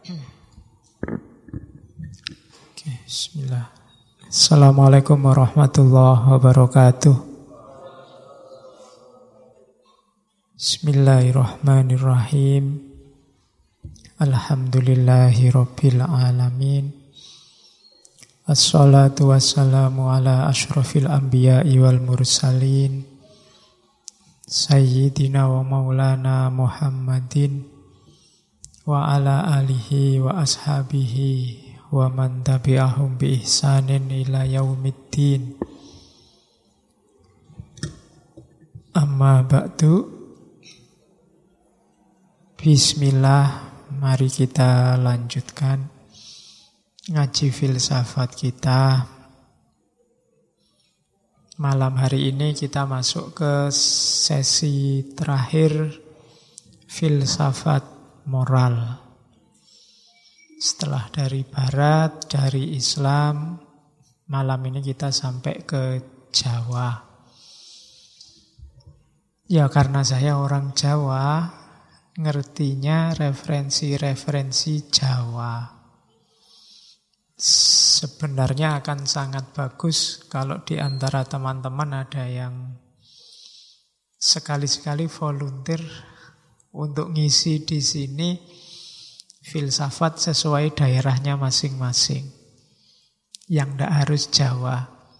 Oke, bismillah. Assalamualaikum warahmatullahi wabarakatuh. Bismillahirrahmanirrahim. Alhamdulillahi rabbil alamin. Assalatu wassalamu ala ashrafil anbiya'i wal mursalin Sayyidina wa maulana Muhammadin wa ala alihi wa ashabihi wa man tabi'ahum bi ihsanin ila yaumiddin. Amma ba'du. Bismillah, mari kita lanjutkan ngaji filsafat kita. Malam hari ini kita masuk ke sesi terakhir filsafat moral. Setelah dari Barat, dari Islam, malam ini kita sampai ke Jawa. Ya karena saya orang Jawa, ngertinya referensi-referensi Jawa. Sebenarnya akan sangat bagus kalau di antara teman-teman ada yang sekali-sekali volunteer untuk ngisi di sini filsafat sesuai daerahnya masing-masing. Yang tidak harus Jawa.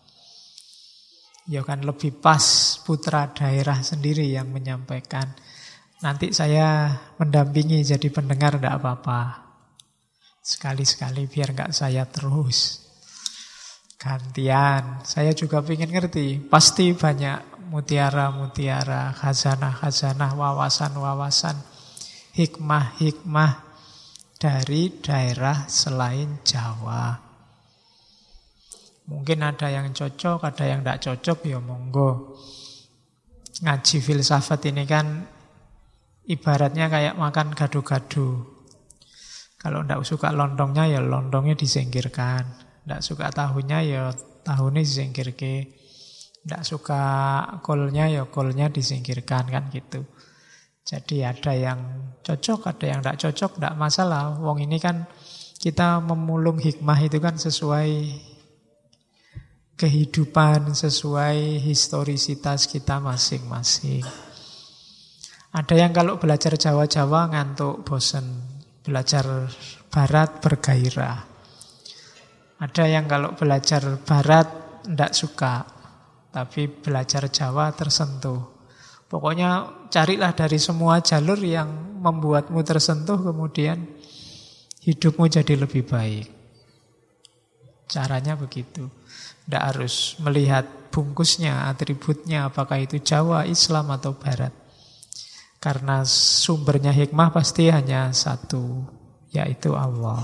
Ya kan lebih pas putra daerah sendiri yang menyampaikan. Nanti saya mendampingi jadi pendengar tidak apa-apa. Sekali-sekali biar nggak saya terus. Gantian. Saya juga ingin ngerti. Pasti banyak mutiara-mutiara, khazanah-khazanah, wawasan-wawasan, hikmah-hikmah dari daerah selain Jawa. Mungkin ada yang cocok, ada yang tidak cocok, ya monggo. Ngaji filsafat ini kan ibaratnya kayak makan gado-gado. Kalau tidak suka lontongnya, ya lontongnya disingkirkan. Tidak suka tahunya, ya tahunya disingkirkan. Tidak suka kolnya, ya kolnya disingkirkan, kan gitu. Jadi ada yang cocok, ada yang tidak cocok, tidak masalah. Wong ini kan kita memulung hikmah itu kan sesuai kehidupan, sesuai historisitas kita masing-masing. Ada yang kalau belajar Jawa-Jawa ngantuk, bosen. Belajar Barat bergairah. Ada yang kalau belajar Barat tidak suka, tapi belajar Jawa tersentuh. Pokoknya carilah dari semua jalur yang membuatmu tersentuh, kemudian hidupmu jadi lebih baik. Caranya begitu. Tidak harus melihat bungkusnya, atributnya, apakah itu Jawa, Islam, atau Barat. Karena sumbernya hikmah pasti hanya satu, yaitu Allah.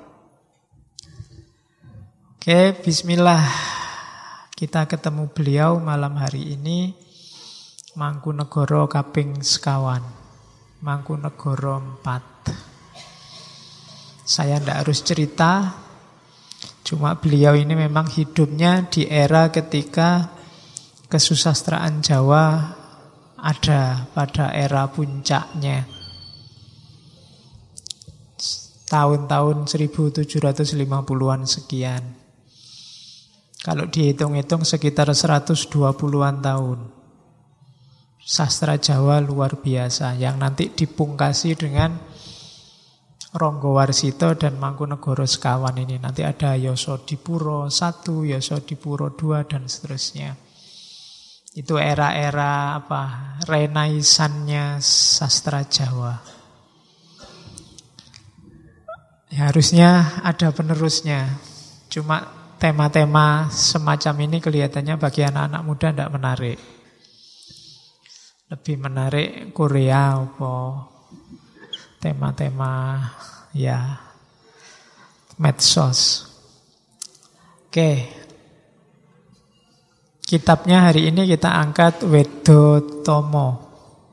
Oke, bismillah. Kita ketemu beliau malam hari ini. Mangkunegoro kaping sekawan. Mangkunegoro 4. Saya tidak harus cerita. Cuma beliau ini memang hidupnya di era ketika kesusastraan Jawa ada pada era puncaknya. Tahun-tahun 1750-an sekian. Kalau dihitung-hitung sekitar 120-an tahun. Sastra Jawa luar biasa yang nanti dipungkasi dengan Ronggowarsito dan Mangkunegoro sekawan ini. Nanti ada Yosodipuro 1, Yosodipuro 2 dan seterusnya. Itu era-era renaisannya sastra Jawa. Ya, harusnya ada penerusnya. Cuma tema-tema semacam ini kelihatannya bagi anak-anak muda tidak menarik. Lebih menarik Korea tema-tema ya medsos. Oke. Kitabnya hari ini kita angkat Wedo Tomo.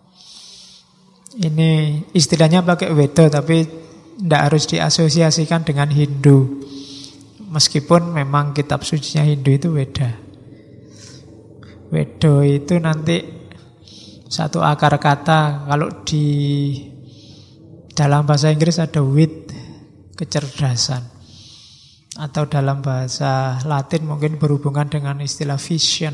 Ini istilahnya pakai Wedo, tapi tidak harus diasosiasikan dengan Hindu. Meskipun memang kitab sucinya Hindu itu Weda. Wedo itu nanti satu akar kata. Kalau di dalam bahasa Inggris ada with, kecerdasan. Atau dalam bahasa Latin mungkin berhubungan dengan istilah vision.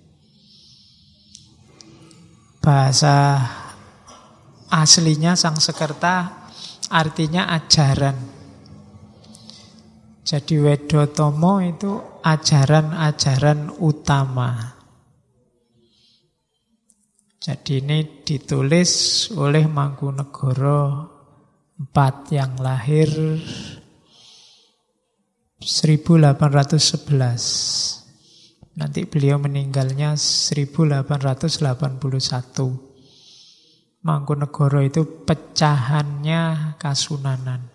Bahasa aslinya Sangsekerta artinya ajaran. Jadi Wedotomo itu ajaran-ajaran utama. Jadi ini ditulis oleh Mangkunegara IV yang lahir 1811. Nanti beliau meninggalnya 1881. Mangkunegara itu pecahannya Kasunanan.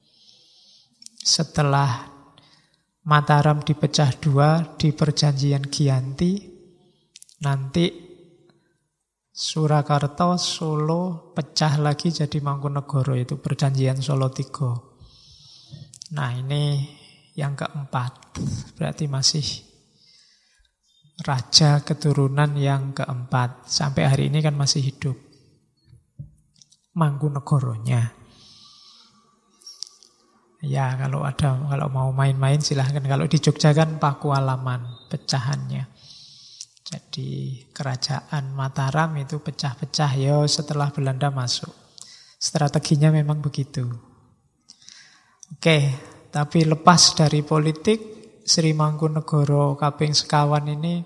Setelah Mataram dipecah dua di perjanjian Giyanti, nanti Surakarta, Solo pecah lagi jadi Mangkunegara, itu perjanjian Solo III. Nah ini yang keempat, berarti masih raja keturunan yang keempat. Sampai hari ini kan masih hidup Mangkunegaranya. Ya kalau mau main-main silahkan. Kalau di Jogja kan Pakualaman pecahannya. Jadi kerajaan Mataram itu pecah-pecah ya setelah Belanda masuk. Strateginya memang begitu. Oke, tapi lepas dari politik, Sri Mangkunegara kaping sekawan ini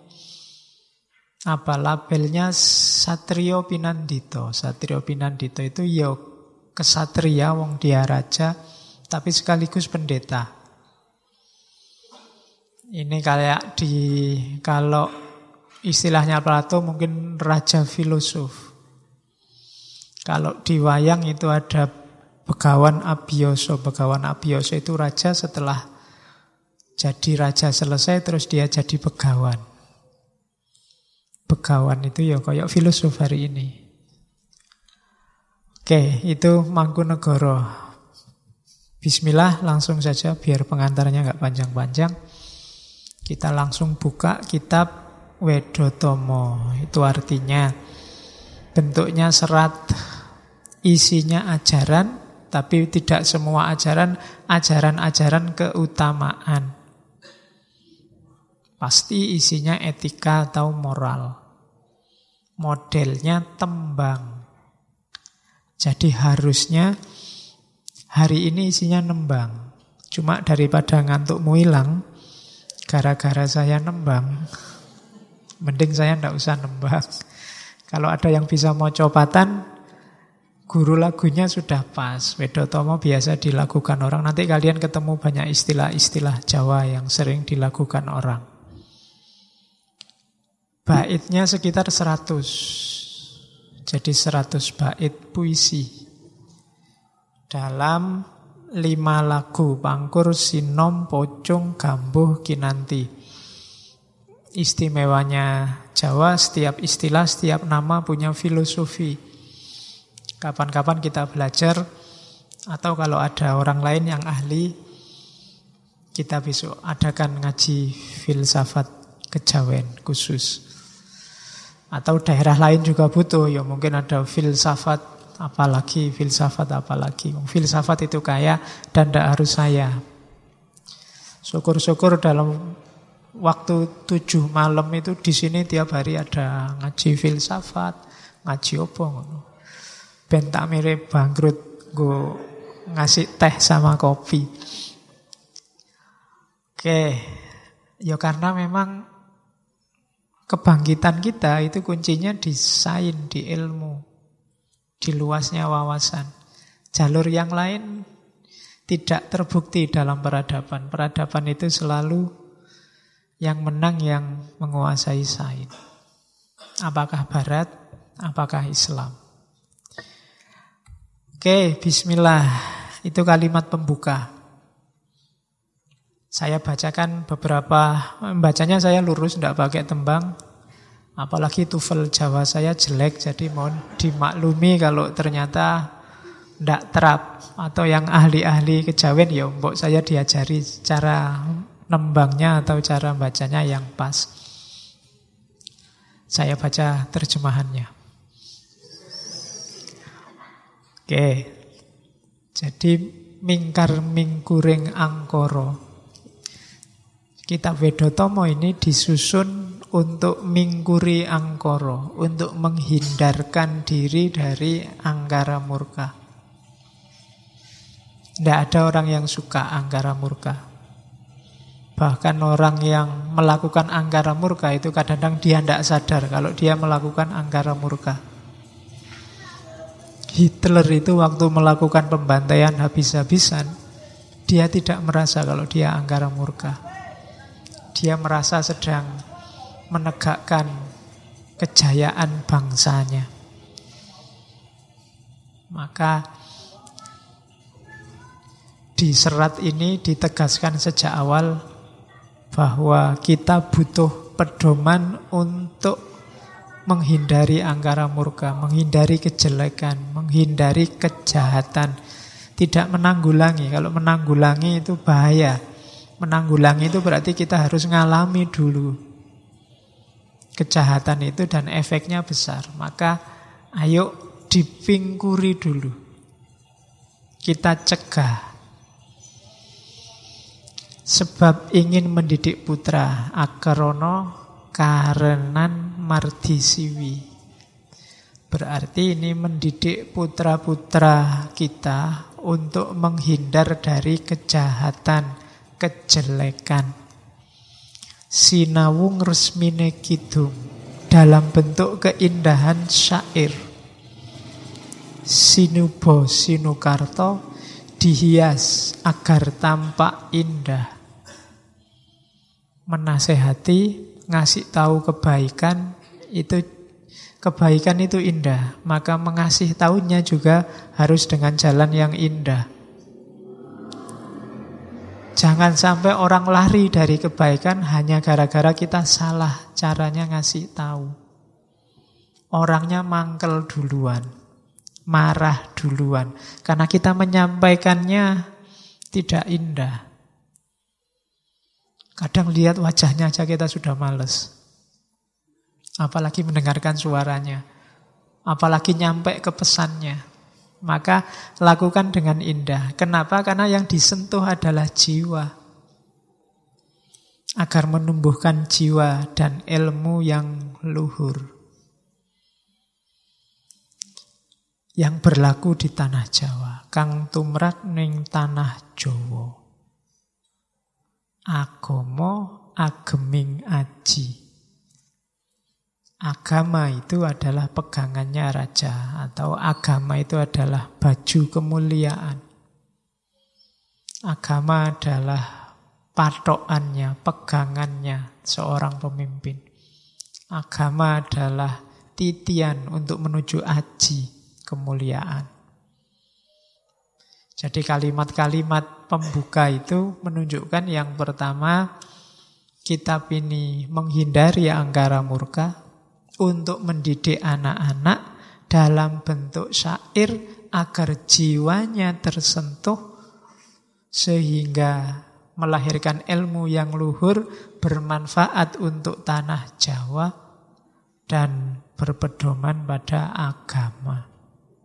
labelnya Satrio Pinandito. Satrio Pinandito itu ya kesatria, wong dia raja, tapi sekaligus pendeta. Ini kayak kalau istilahnya Plato mungkin raja filosof. Kalau di wayang itu ada Begawan Abiyasa. Begawan Abiyasa itu raja setelah jadi raja selesai terus dia jadi begawan. Begawan itu ya kayak filosof hari ini. Oke, itu Mangkunegara. Bismillah, langsung saja biar pengantarnya nggak panjang-panjang. Kita langsung buka kitab Wedotomo. Itu artinya bentuknya serat, isinya ajaran, tapi tidak semua ajaran keutamaan. Pasti isinya etika atau moral. Modelnya tembang. Jadi harusnya hari ini isinya nembang. Cuma daripada ngantukmu hilang gara-gara saya nembang, mending saya ndak usah nembang. Kalau ada yang bisa mau copatan, guru lagunya sudah pas. Wedotomo biasa dilakukan orang. Nanti kalian ketemu banyak istilah-istilah Jawa yang sering dilakukan orang. Baitnya sekitar 100. Jadi 100 bait puisi. Dalam 5 lagu, Pangkur, Sinom, Pocong, Gambuh, Kinanti. Istimewanya Jawa, setiap istilah, setiap nama punya filosofi. Kapan-kapan kita belajar, atau kalau ada orang lain yang ahli, kita besok adakan ngaji filsafat kejawen khusus. Atau daerah lain juga butuh, ya mungkin ada filsafat apalagi. Filsafat itu kaya dan tidak harus saya. Syukur-syukur dalam waktu 7 malam itu di sini tiap hari ada ngaji filsafat, ngaji opo ngono. Ben tak mirip bangkrut go ngasih teh sama kopi. Oke. Ya karena memang kebangkitan kita itu kuncinya di sains, di ilmu, di luasnya wawasan. Jalur yang lain tidak terbukti dalam peradaban. Peradaban itu selalu yang menang yang menguasai sains. Apakah Barat, apakah Islam? Oke, bismillah. Itu kalimat pembuka. Saya bacakan beberapa, bacanya saya lurus, tidak pakai tembang. Apalagi TOEFL Jawa saya jelek, jadi mohon dimaklumi kalau ternyata tidak terap. Atau yang ahli-ahli kejawen, ya mbok saya diajari cara nembangnya atau cara bacanya yang pas. Saya baca terjemahannya. Oke. Jadi mingkar mingkuring angkara. Kitab Vedotomo ini disusun untuk mingkuri angkara, untuk menghindarkan diri dari angkara murka. Tidak ada orang yang suka angkara murka. Bahkan orang yang melakukan angkara murka itu kadang-kadang dia tidak sadar kalau dia melakukan angkara murka. Hitler itu waktu melakukan pembantaian habis-habisan, dia tidak merasa kalau dia angkara murka. Dia merasa sedang menegakkan kejayaan bangsanya. Maka di serat ini ditegaskan sejak awal bahwa kita butuh pedoman untuk menghindari angkara murka, menghindari kejelekan, menghindari kejahatan. Tidak menanggulangi. Kalau menanggulangi itu bahaya. Menanggulangi itu berarti kita harus ngalami dulu kejahatan itu dan efeknya besar. Maka ayo dipingkuri dulu. Kita cegah. Sebab ingin mendidik putra akarono karenan mardisiwi. Berarti ini mendidik putra-putra kita untuk menghindar dari kejahatan, kejelekan. Sinawung resmine kidung dalam bentuk keindahan syair. Sinubo sinukarto dihias agar tampak indah. Menasehati, ngasih tahu kebaikan itu indah. Maka mengasih tahunya juga harus dengan jalan yang indah. Jangan sampai orang lari dari kebaikan hanya gara-gara kita salah caranya ngasih tahu. Orangnya mangkel duluan, marah duluan, karena kita menyampaikannya tidak indah. Kadang lihat wajahnya aja kita sudah males. Apalagi mendengarkan suaranya. Apalagi nyampe ke pesannya. Maka lakukan dengan indah. Kenapa? Karena yang disentuh adalah jiwa. Agar menumbuhkan jiwa dan ilmu yang luhur. Yang berlaku di tanah Jawa. Kang tumrap ning tanah Jawa. Agama ageming aji. Agama itu adalah pegangannya raja, atau agama itu adalah baju kemuliaan. Agama adalah patokannya, pegangannya seorang pemimpin. Agama adalah titian untuk menuju aji, kemuliaan. Jadi kalimat-kalimat pembuka itu menunjukkan yang pertama, kitab ini menghindari angkara murka untuk mendidik anak-anak dalam bentuk syair agar jiwanya tersentuh sehingga melahirkan ilmu yang luhur bermanfaat untuk tanah Jawa dan berpedoman pada agama.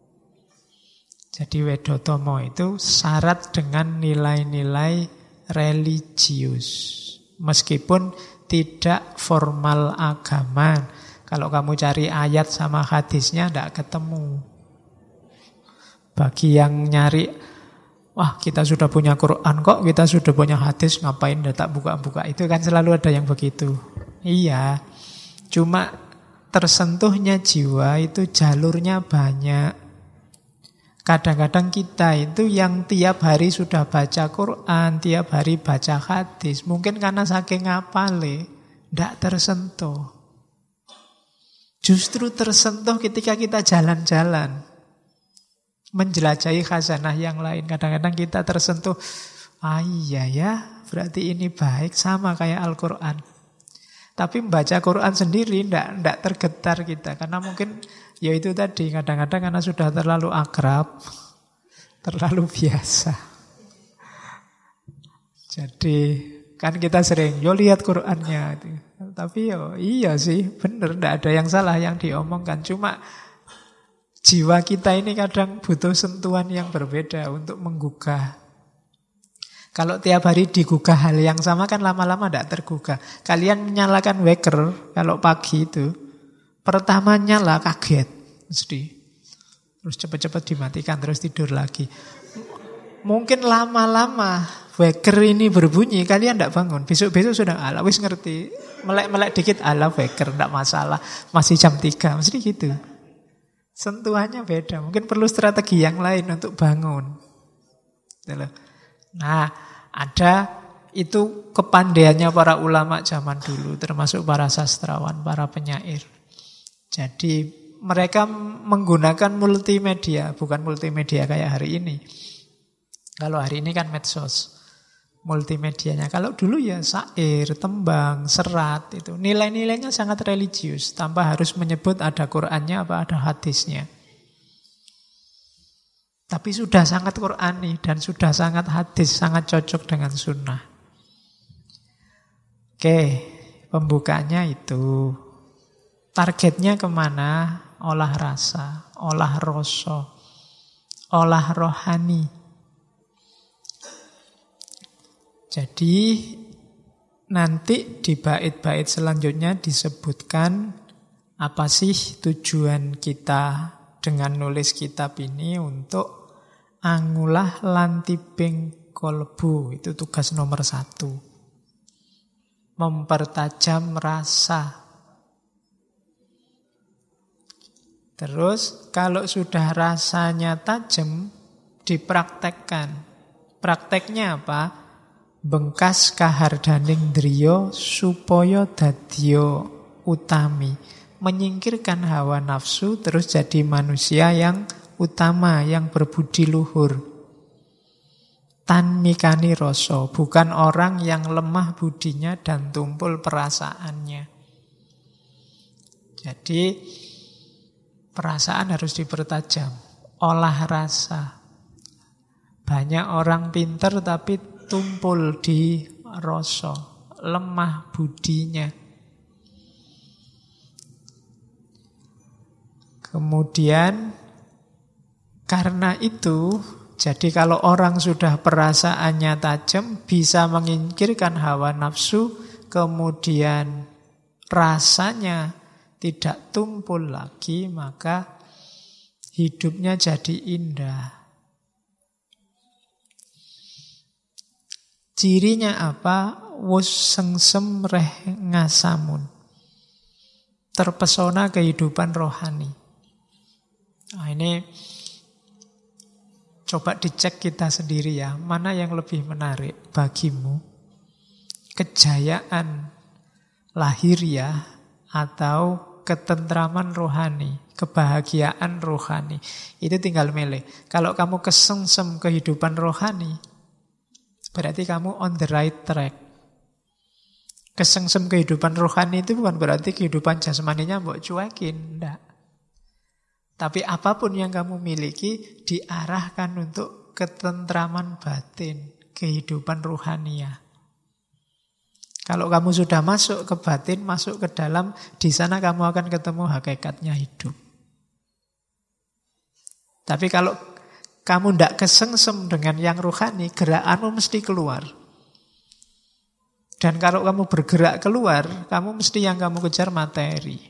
Jadi Vedotomo itu syarat dengan nilai-nilai religius. Meskipun tidak formal agama. Kalau kamu cari ayat sama hadisnya tidak ketemu. Bagi yang nyari, wah kita sudah punya Quran kok, kita sudah punya hadis, ngapain tak buka-buka. Itu kan selalu ada yang begitu. Iya, cuma tersentuhnya jiwa itu jalurnya banyak. Kadang-kadang kita itu yang tiap hari sudah baca Quran, tiap hari baca hadis, mungkin karena saking ngapale, tidak tersentuh. Justru tersentuh ketika kita jalan-jalan, menjelajahi khazanah yang lain. Kadang-kadang kita tersentuh, iya ya, berarti ini baik, sama kayak Al-Quran. Tapi membaca Quran sendiri tidak tergetar kita, karena mungkin ya itu tadi, kadang-kadang karena sudah terlalu akrab, terlalu biasa. Jadi kan kita sering, yo lihat Qurannya. Tapi yo iya sih, benar, tidak ada yang salah yang diomongkan. Cuma jiwa kita ini kadang butuh sentuhan yang berbeda untuk menggugah Kalau tiap hari digugah hal yang sama kan lama-lama tidak tergugah. Kalian menyalakan waker kalau pagi itu, pertama nyala kaget mesti. Terus cepat-cepat dimatikan, terus tidur lagi. Mungkin lama-lama waker ini berbunyi, kalian tidak bangun. Besok-besok sudah, ala wis ngerti. Melek-melek dikit, ala waker, tidak masalah. Masih jam 3, mesti gitu. Sentuhannya beda. Mungkin perlu strategi yang lain untuk bangun. Nah, ada itu kepandaiannya para ulama zaman dulu, termasuk para sastrawan, para penyair. Jadi mereka menggunakan multimedia, bukan multimedia kayak hari ini. Kalau hari ini kan medsos, multimedianya. Kalau dulu ya syair, tembang, serat, itu nilai-nilainya sangat religius, tanpa harus menyebut ada Qur'annya apa ada hadisnya. Tapi sudah sangat Qur'ani dan sudah sangat hadis, sangat cocok dengan sunnah. Oke, pembukanya itu. Targetnya kemana? Olah rasa, olah rasa, olah rohani. Jadi nanti di bait-bait selanjutnya disebutkan apa sih tujuan kita dengan nulis kitab ini untuk angulah lantiping kolbu. Itu tugas nomor 1. Mempertajam rasa. Terus kalau sudah rasanya tajam, dipraktekkan. Prakteknya apa? Bengkas kahardaning driya supaya dadya utami. Menyingkirkan hawa nafsu terus jadi manusia yang utama, yang berbudi luhur. Tan mikani rasa, bukan orang yang lemah budinya dan tumpul perasaannya. Jadi perasaan harus dipertajam. Olah rasa. Banyak orang pinter tapi tumpul di rasa, lemah budinya. Kemudian karena itu, jadi kalau orang sudah perasaannya tajam, bisa menyingkirkan hawa nafsu, kemudian rasanya tidak tumpul lagi, maka hidupnya jadi indah. Cirinya apa? Wus sengsem reh ngasamun. Terpesona kehidupan rohani. Nah, ini coba dicek kita sendiri ya. Mana yang lebih menarik bagimu? Kejayaan lahiriah atau ketentraman rohani, kebahagiaan rohani. Itu tinggal milih. Kalau kamu kesengsem kehidupan rohani, berarti kamu on the right track. Kesengsem kehidupan rohani itu bukan berarti kehidupan jasmaninya mbok cuekin, enggak. Tapi apapun yang kamu miliki diarahkan untuk ketentraman batin, kehidupan rohania. Kalau kamu sudah masuk ke batin, masuk ke dalam, di sana kamu akan ketemu hakikatnya hidup. Tapi kalau kamu tidak kesengsem dengan yang rohani, gerakanmu mesti keluar. Dan kalau kamu bergerak keluar, kamu mesti yang kamu kejar materi.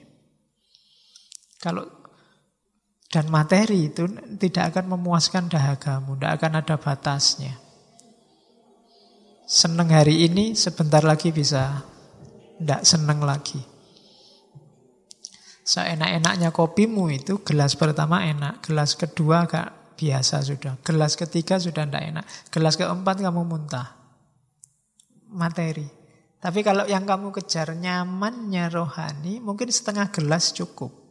Dan materi itu tidak akan memuaskan dahagamu, tidak akan ada batasnya. Seneng hari ini, sebentar lagi bisa tidak seneng lagi. Seenak-enaknya kopimu itu, gelas pertama enak, gelas kedua agak biasa sudah, gelas ketiga sudah tidak enak, gelas keempat kamu muntah. Materi. Tapi kalau yang kamu kejar nyamannya rohani, mungkin setengah gelas cukup.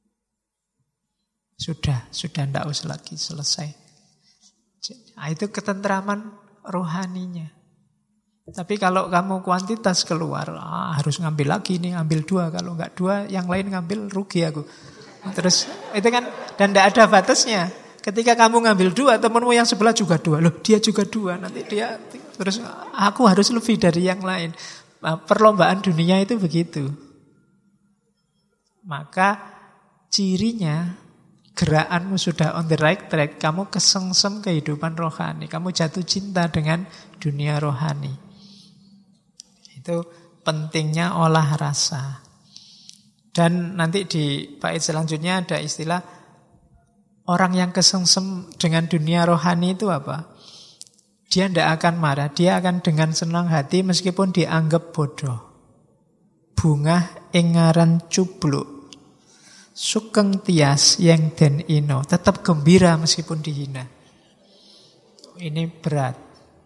Sudah tidak usah lagi, selesai. Nah, itu ketentraman rohaninya. Tapi kalau kamu kuantitas keluar, harus ngambil lagi nih, ambil 2. Kalau enggak 2, yang lain ngambil, rugi aku. Terus itu kan, dan tidak ada batasnya. Ketika kamu ngambil 2, temanmu yang sebelah juga 2. Loh, dia juga 2. Nanti dia, terus aku harus lebih dari yang lain. Perlombaan dunia itu begitu. Maka cirinya gerakanmu sudah on the right track, kamu kesengsem kehidupan rohani, kamu jatuh cinta dengan dunia rohani. Itu pentingnya olah rasa. Dan nanti di bait selanjutnya ada istilah orang yang kesengsem dengan dunia rohani itu apa? Dia tidak akan marah, dia akan dengan senang hati meskipun dianggap bodoh. Bungah engaran cubluk, sukeng tias yang den ino, tetap gembira meskipun dihina. Ini berat.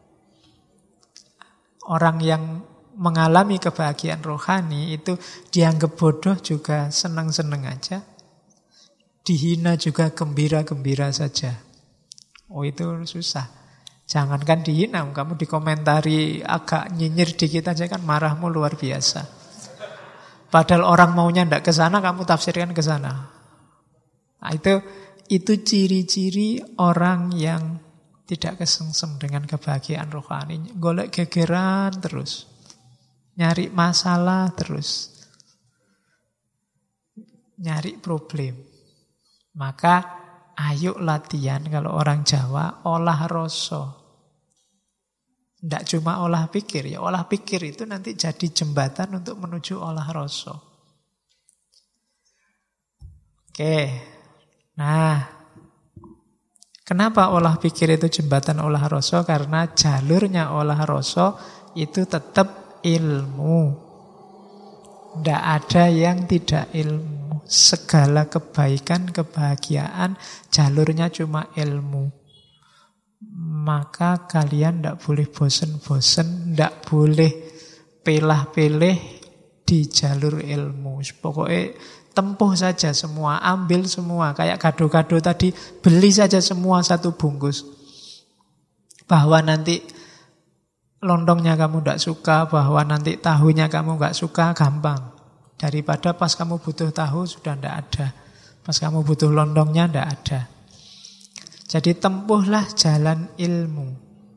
Orang yang mengalami kebahagiaan rohani itu dianggap bodoh juga senang-senang aja. Dihina juga gembira-gembira saja. Oh, itu susah. Jangankan dihina, kamu dikomentari agak nyinyir dikit aja kan marahmu luar biasa. Padahal orang maunya ndak ke sana, kamu tafsirkan ke sana. Nah, itu ciri-ciri orang yang tidak kesengsem dengan kebahagiaan rohani. Golek gegeran terus. Nyari masalah terus. Nyari problem. Maka ayo latihan, kalau orang Jawa, olah rasa. Tidak cuma olah pikir, ya olah pikir itu nanti jadi jembatan untuk menuju olah rasa. Oke, nah, kenapa olah pikir itu jembatan olah rasa? Karena jalurnya olah rasa itu tetap ilmu. Tidak ada yang tidak ilmu. Segala kebaikan, kebahagiaan, jalurnya cuma ilmu. Maka kalian tidak boleh bosen-bosen, tidak boleh pelah-peleh di jalur ilmu. Pokoknya tempuh saja semua, ambil semua. Kayak kado-kado tadi, beli saja semua satu bungkus. Bahwa nanti lontongnya kamu tidak suka, bahwa nanti tahunya kamu nggak suka, gampang. Daripada pas kamu butuh tahu sudah tidak ada. Pas kamu butuh lontongnya tidak ada. Jadi tempuhlah jalan ilmu.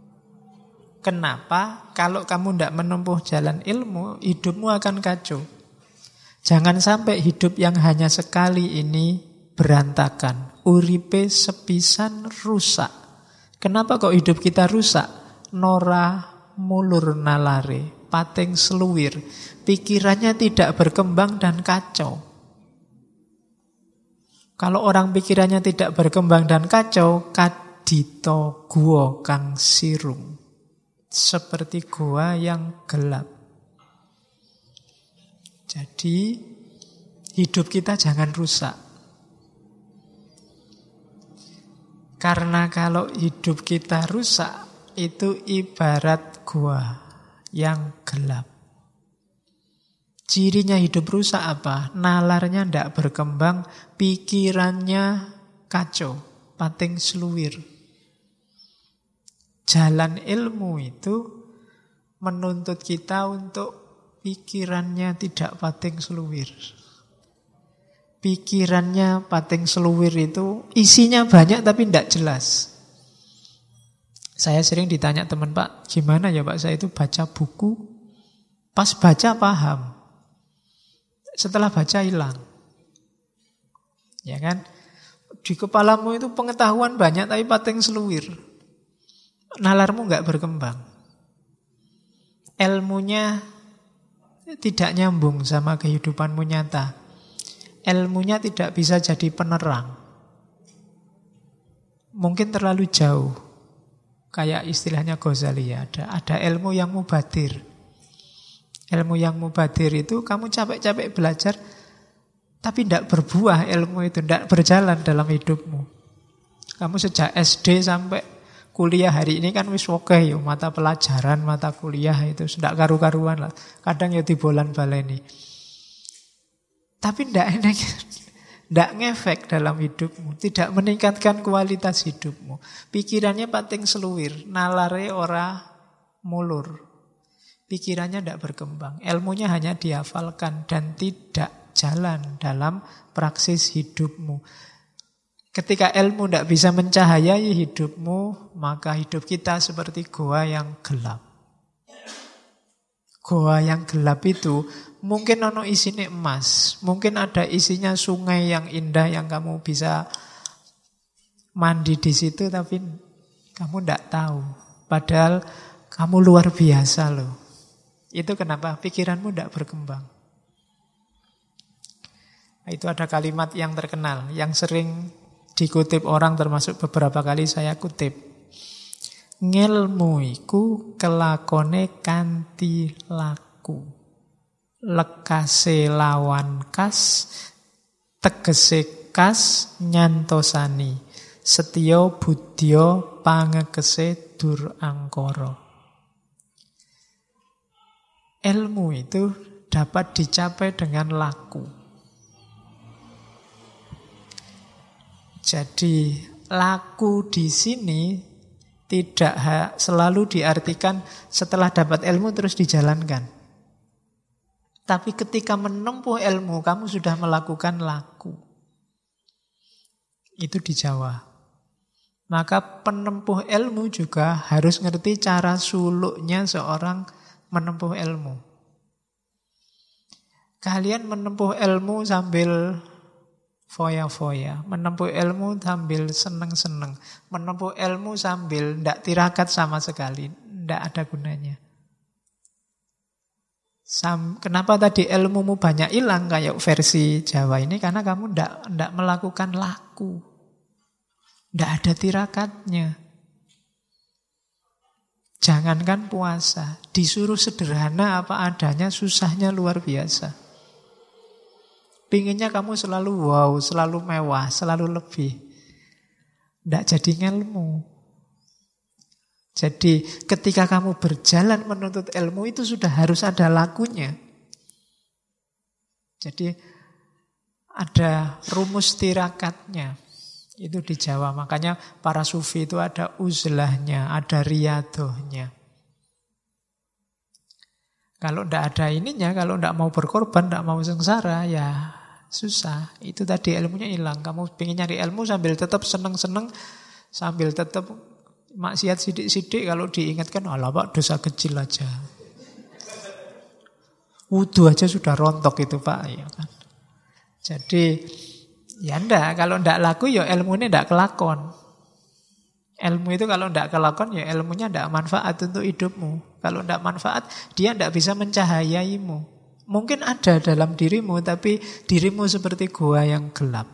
Kenapa? Kalau kamu tidak menempuh jalan ilmu, hidupmu akan kacau. Jangan sampai hidup yang hanya sekali ini berantakan. Uripe sepisan rusak. Kenapa kok hidup kita rusak? Nora mulur nalare, pating seluwir. Pikirannya tidak berkembang dan kacau. Kalau orang pikirannya tidak berkembang dan kacau, kadito gua kang sirung. Seperti gua yang gelap. Jadi hidup kita jangan rusak. Karena kalau hidup kita rusak, itu ibarat gua yang gelap. Cirinya hidup rusak apa? Nalarnya tidak berkembang, pikirannya kacau, pating seluwir. Jalan ilmu itu menuntut kita untuk pikirannya tidak pating seluwir. Pikirannya pating seluwir itu isinya banyak tapi tidak jelas. Saya sering ditanya teman, Pak, gimana ya Pak, saya itu baca buku, pas baca paham. Setelah baca hilang. Ya kan? Di kepalamu itu pengetahuan banyak tapi pating seluwir. Nalarmu enggak berkembang. Ilmunya tidak nyambung sama kehidupanmu nyata. Ilmunya tidak bisa jadi penerang. Mungkin terlalu jauh. Kayak istilahnya Ghazali ya, ada ilmu yang mubadir. Ilmu yang mubadir itu kamu capek-capek belajar, tapi tidak berbuah ilmu itu, tidak berjalan dalam hidupmu. Kamu sejak SD sampai kuliah hari ini kan wis oke yo, mata pelajaran, mata kuliah itu sudah karu-karuan lah. Kadang ya dibolan baleni. Tapi tidak ngefek dalam hidupmu, tidak meningkatkan kualitas hidupmu. Pikirannya pating seluwir, nalare ora mulur. Pikirannya tidak berkembang, ilmunya hanya dihafalkan dan tidak jalan dalam praksis hidupmu. Ketika ilmu tidak bisa mencahayai hidupmu, maka hidup kita seperti goa yang gelap. Goa yang gelap itu mungkin ono isinya emas, mungkin ada isinya sungai yang indah yang kamu bisa Mandi di situ tapi kamu tidak tahu. Padahal kamu luar biasa loh. Itu kenapa pikiranmu tidak berkembang. Itu ada kalimat yang terkenal, yang sering dikutip orang, termasuk beberapa kali saya kutip. Ngilmu iku kelakone kanthi laku. Lekase lawan kas, tegese kas nyantosani. Setya budya pangekese dur angkara. Ilmu itu dapat dicapai dengan laku. Jadi laku di sini tidak selalu diartikan setelah dapat ilmu terus dijalankan. Tapi ketika menempuh ilmu, kamu sudah melakukan laku. Itu di Jawa. Maka penempuh ilmu juga harus ngerti cara suluknya seorang menempuh ilmu. Kalian menempuh ilmu sambil foya-foya, menempuh ilmu sambil seneng-seneng, menempuh ilmu sambil tidak tirakat sama sekali, tidak ada gunanya. Kenapa tadi ilmumu banyak hilang kayak versi Jawa ini? Karena kamu tidak melakukan laku. Tidak ada tirakatnya. Jangankan puasa, disuruh sederhana apa adanya, susahnya luar biasa. Pinginnya kamu selalu wow, selalu mewah, selalu lebih. Tidak jadi ilmu. Jadi ketika kamu berjalan menuntut ilmu itu sudah harus ada lakunya. Jadi ada rumus tirakatnya. Itu di Jawa. Makanya para sufi itu ada uzlahnya, ada riyadohnya. Kalau tidak ada ininya, kalau tidak mau berkorban, tidak mau sengsara, ya susah. Itu tadi ilmunya hilang. Kamu ingin nyari ilmu sambil tetap seneng-seneng, sambil tetap maksiat sidik-sidik, kalau diingatkan, alah Pak, dosa kecil aja. Wudu aja sudah rontok itu Pak. Ya kan? Jadi, ya enggak, kalau enggak laku ya ilmunya enggak kelakon. Ilmu itu kalau enggak kelakon ya ilmunya enggak manfaat untuk hidupmu. Kalau enggak manfaat, dia enggak bisa mencahayaimu. Mungkin ada dalam dirimu, tapi dirimu seperti gua yang gelap.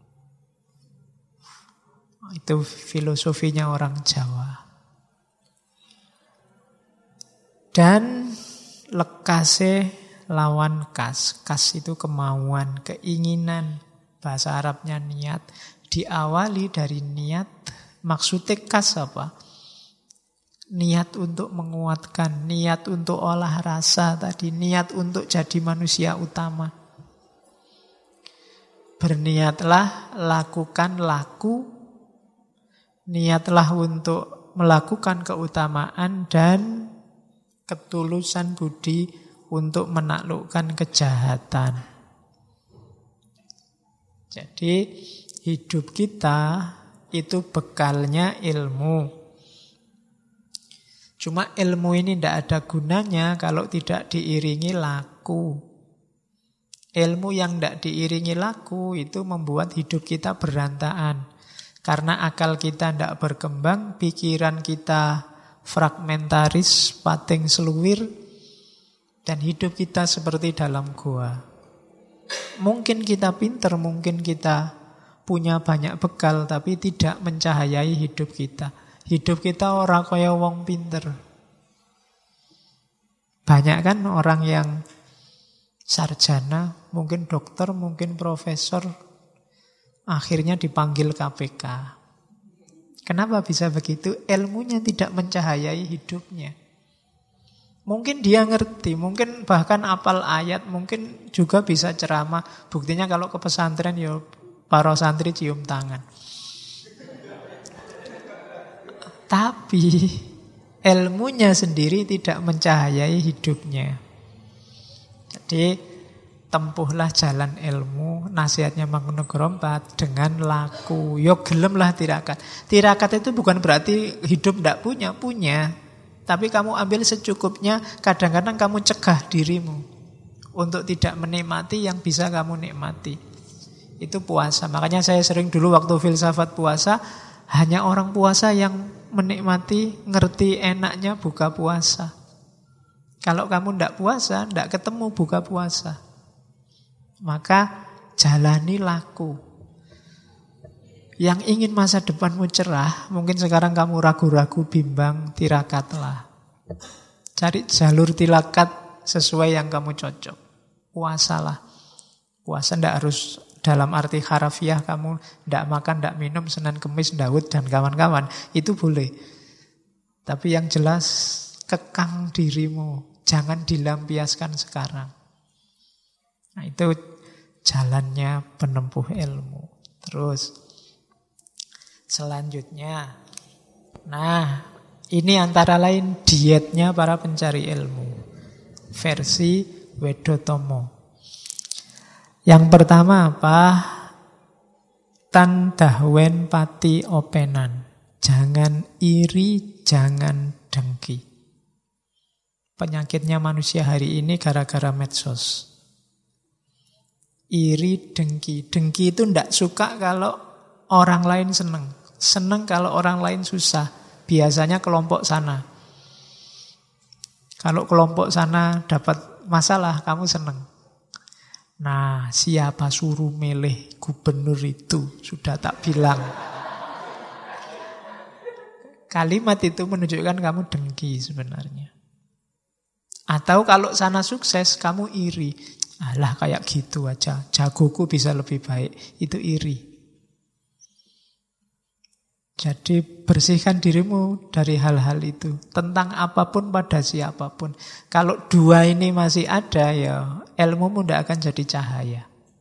Itu filosofinya orang Jawa. Dan lekase lawan kas. Kas itu kemauan, keinginan. Bahasa Arabnya niat. Diawali dari niat. Maksudnya kas apa? Niat untuk menguatkan, niat untuk olah rasa tadi, niat untuk jadi manusia utama. Berniatlah, lakukan laku. Niatlah untuk melakukan keutamaan dan ketulusan budi untuk menaklukkan kejahatan. Jadi hidup kita itu bekalnya ilmu. Cuma ilmu ini tidak ada gunanya kalau tidak diiringi laku. Ilmu yang tidak diiringi laku itu membuat hidup kita berantakan. Karena akal kita tidak berkembang, pikiran kita fragmentaris, pating seluwir, dan hidup kita seperti dalam gua. Mungkin kita pinter, mungkin kita punya banyak bekal, tapi tidak mencahayai hidup kita. Hidup kita orang kaya wong pinter. Banyak kan orang yang sarjana, mungkin dokter, mungkin profesor, akhirnya dipanggil KPK. Kenapa bisa begitu? Ilmunya tidak mencahayai hidupnya. Mungkin dia ngerti, mungkin bahkan apal ayat, mungkin juga bisa ceramah. Buktinya kalau ke pesantren ya para santri cium tangan. Tapi ilmunya sendiri tidak mencahayai hidupnya. Jadi tempuhlah jalan ilmu, nasihatnya Mangkunegoro IV, dengan laku. Yo gelemlah tirakat. Tirakat itu bukan berarti hidup tidak punya. Tapi kamu ambil secukupnya, kadang-kadang kamu cegah dirimu untuk tidak menikmati yang bisa kamu nikmati. Itu puasa. Makanya saya sering dulu waktu filsafat puasa, Hanya orang puasa yang menikmati, ngerti enaknya buka puasa. Kalau kamu tidak puasa, tidak ketemu buka puasa. Maka jalani laku. Yang ingin masa depanmu cerah, mungkin sekarang kamu ragu-ragu, bimbang, tirakatlah. Cari jalur tirakat sesuai yang kamu cocok. Puasalah. Puasa tidak harus dalam arti harafiah kamu tidak makan, tidak minum, Senin, Kemis, Daud, dan kawan-kawan. Itu boleh. Tapi yang jelas, kekang dirimu. Jangan dilampiaskan sekarang. Nah, itu jalannya penempuh ilmu. Terus, selanjutnya. Nah, ini antara lain dietnya para pencari ilmu. Versi Wedotomo. Yang pertama apa? Tan dahwen pati openan. Jangan iri, jangan dengki. Penyakitnya manusia hari ini gara-gara medsos. Iri, dengki. Dengki itu tidak suka kalau orang lain senang. Senang kalau orang lain susah. Biasanya kelompok sana. Kalau kelompok sana dapat masalah, kamu senang. Nah, siapa suruh milih gubernur itu? Sudah tak bilang. Kalimat itu menunjukkan kamu dengki sebenarnya. Atau kalau sana sukses, kamu iri. Alah, kayak gitu aja. Jagoku bisa lebih baik. Itu iri. Jadi bersihkan dirimu dari hal-hal itu. Tentang apapun pada siapapun. Kalau dua ini masih ada, ya ilmumu tidak akan jadi cahaya.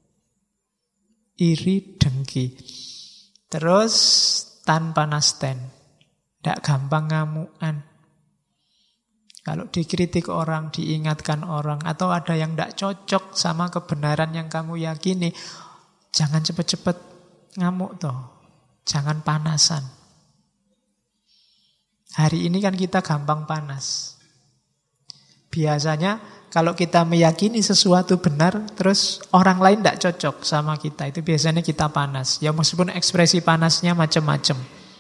Iri, dengki. Terus tanpa nasten. Tidak gampang ngamuan. Kalau dikritik orang, diingatkan orang, atau ada yang tidak cocok sama kebenaran yang kamu yakini, jangan cepat-cepat ngamuk toh. Jangan panasan. Hari ini kan kita gampang panas. Biasanya kalau kita meyakini sesuatu benar, terus orang lain tidak cocok sama kita, itu biasanya kita panas. Ya meskipun ekspresi panasnya macam-macam.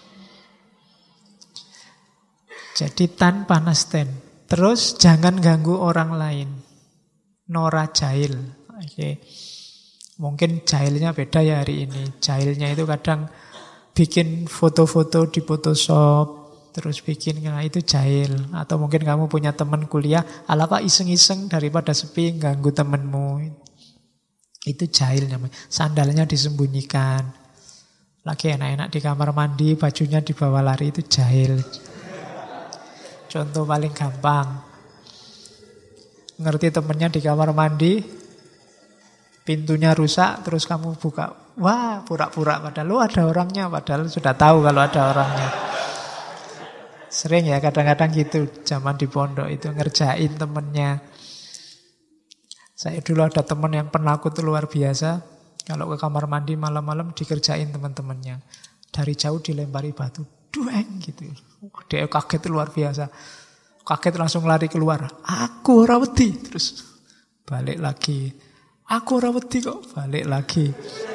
Jadi tanpa nasten. Terus jangan ganggu orang lain. Nora jahil. Oke. Mungkin jahilnya beda ya hari ini. Jahilnya itu kadang bikin foto-foto di Photoshop, terus bikin, nah itu jahil. Atau mungkin kamu punya teman kuliah, ala pak iseng-iseng daripada sepi ganggu temenmu. Itu jahil namanya. Sandalnya disembunyikan. Lagi enak-enak di kamar mandi, bajunya dibawa lari, itu jahil. Contoh paling gampang. Ngerti temennya di kamar mandi, pintunya rusak, terus kamu buka. Wah, pura-pura padahal ada orangnya, padahal sudah tahu kalau ada orangnya. Sering ya kadang-kadang gitu, zaman di pondok itu ngerjain temennya. Saya dulu ada teman yang penakut luar biasa. Kalau ke kamar mandi malam-malam dikerjain teman-temannya. Dari jauh dilempari batu, dueng gitu. Dia kaget luar biasa. Kaget langsung lari keluar. Aku ora wedi. Terus balik lagi. Aku ora wedi kok. Balik lagi.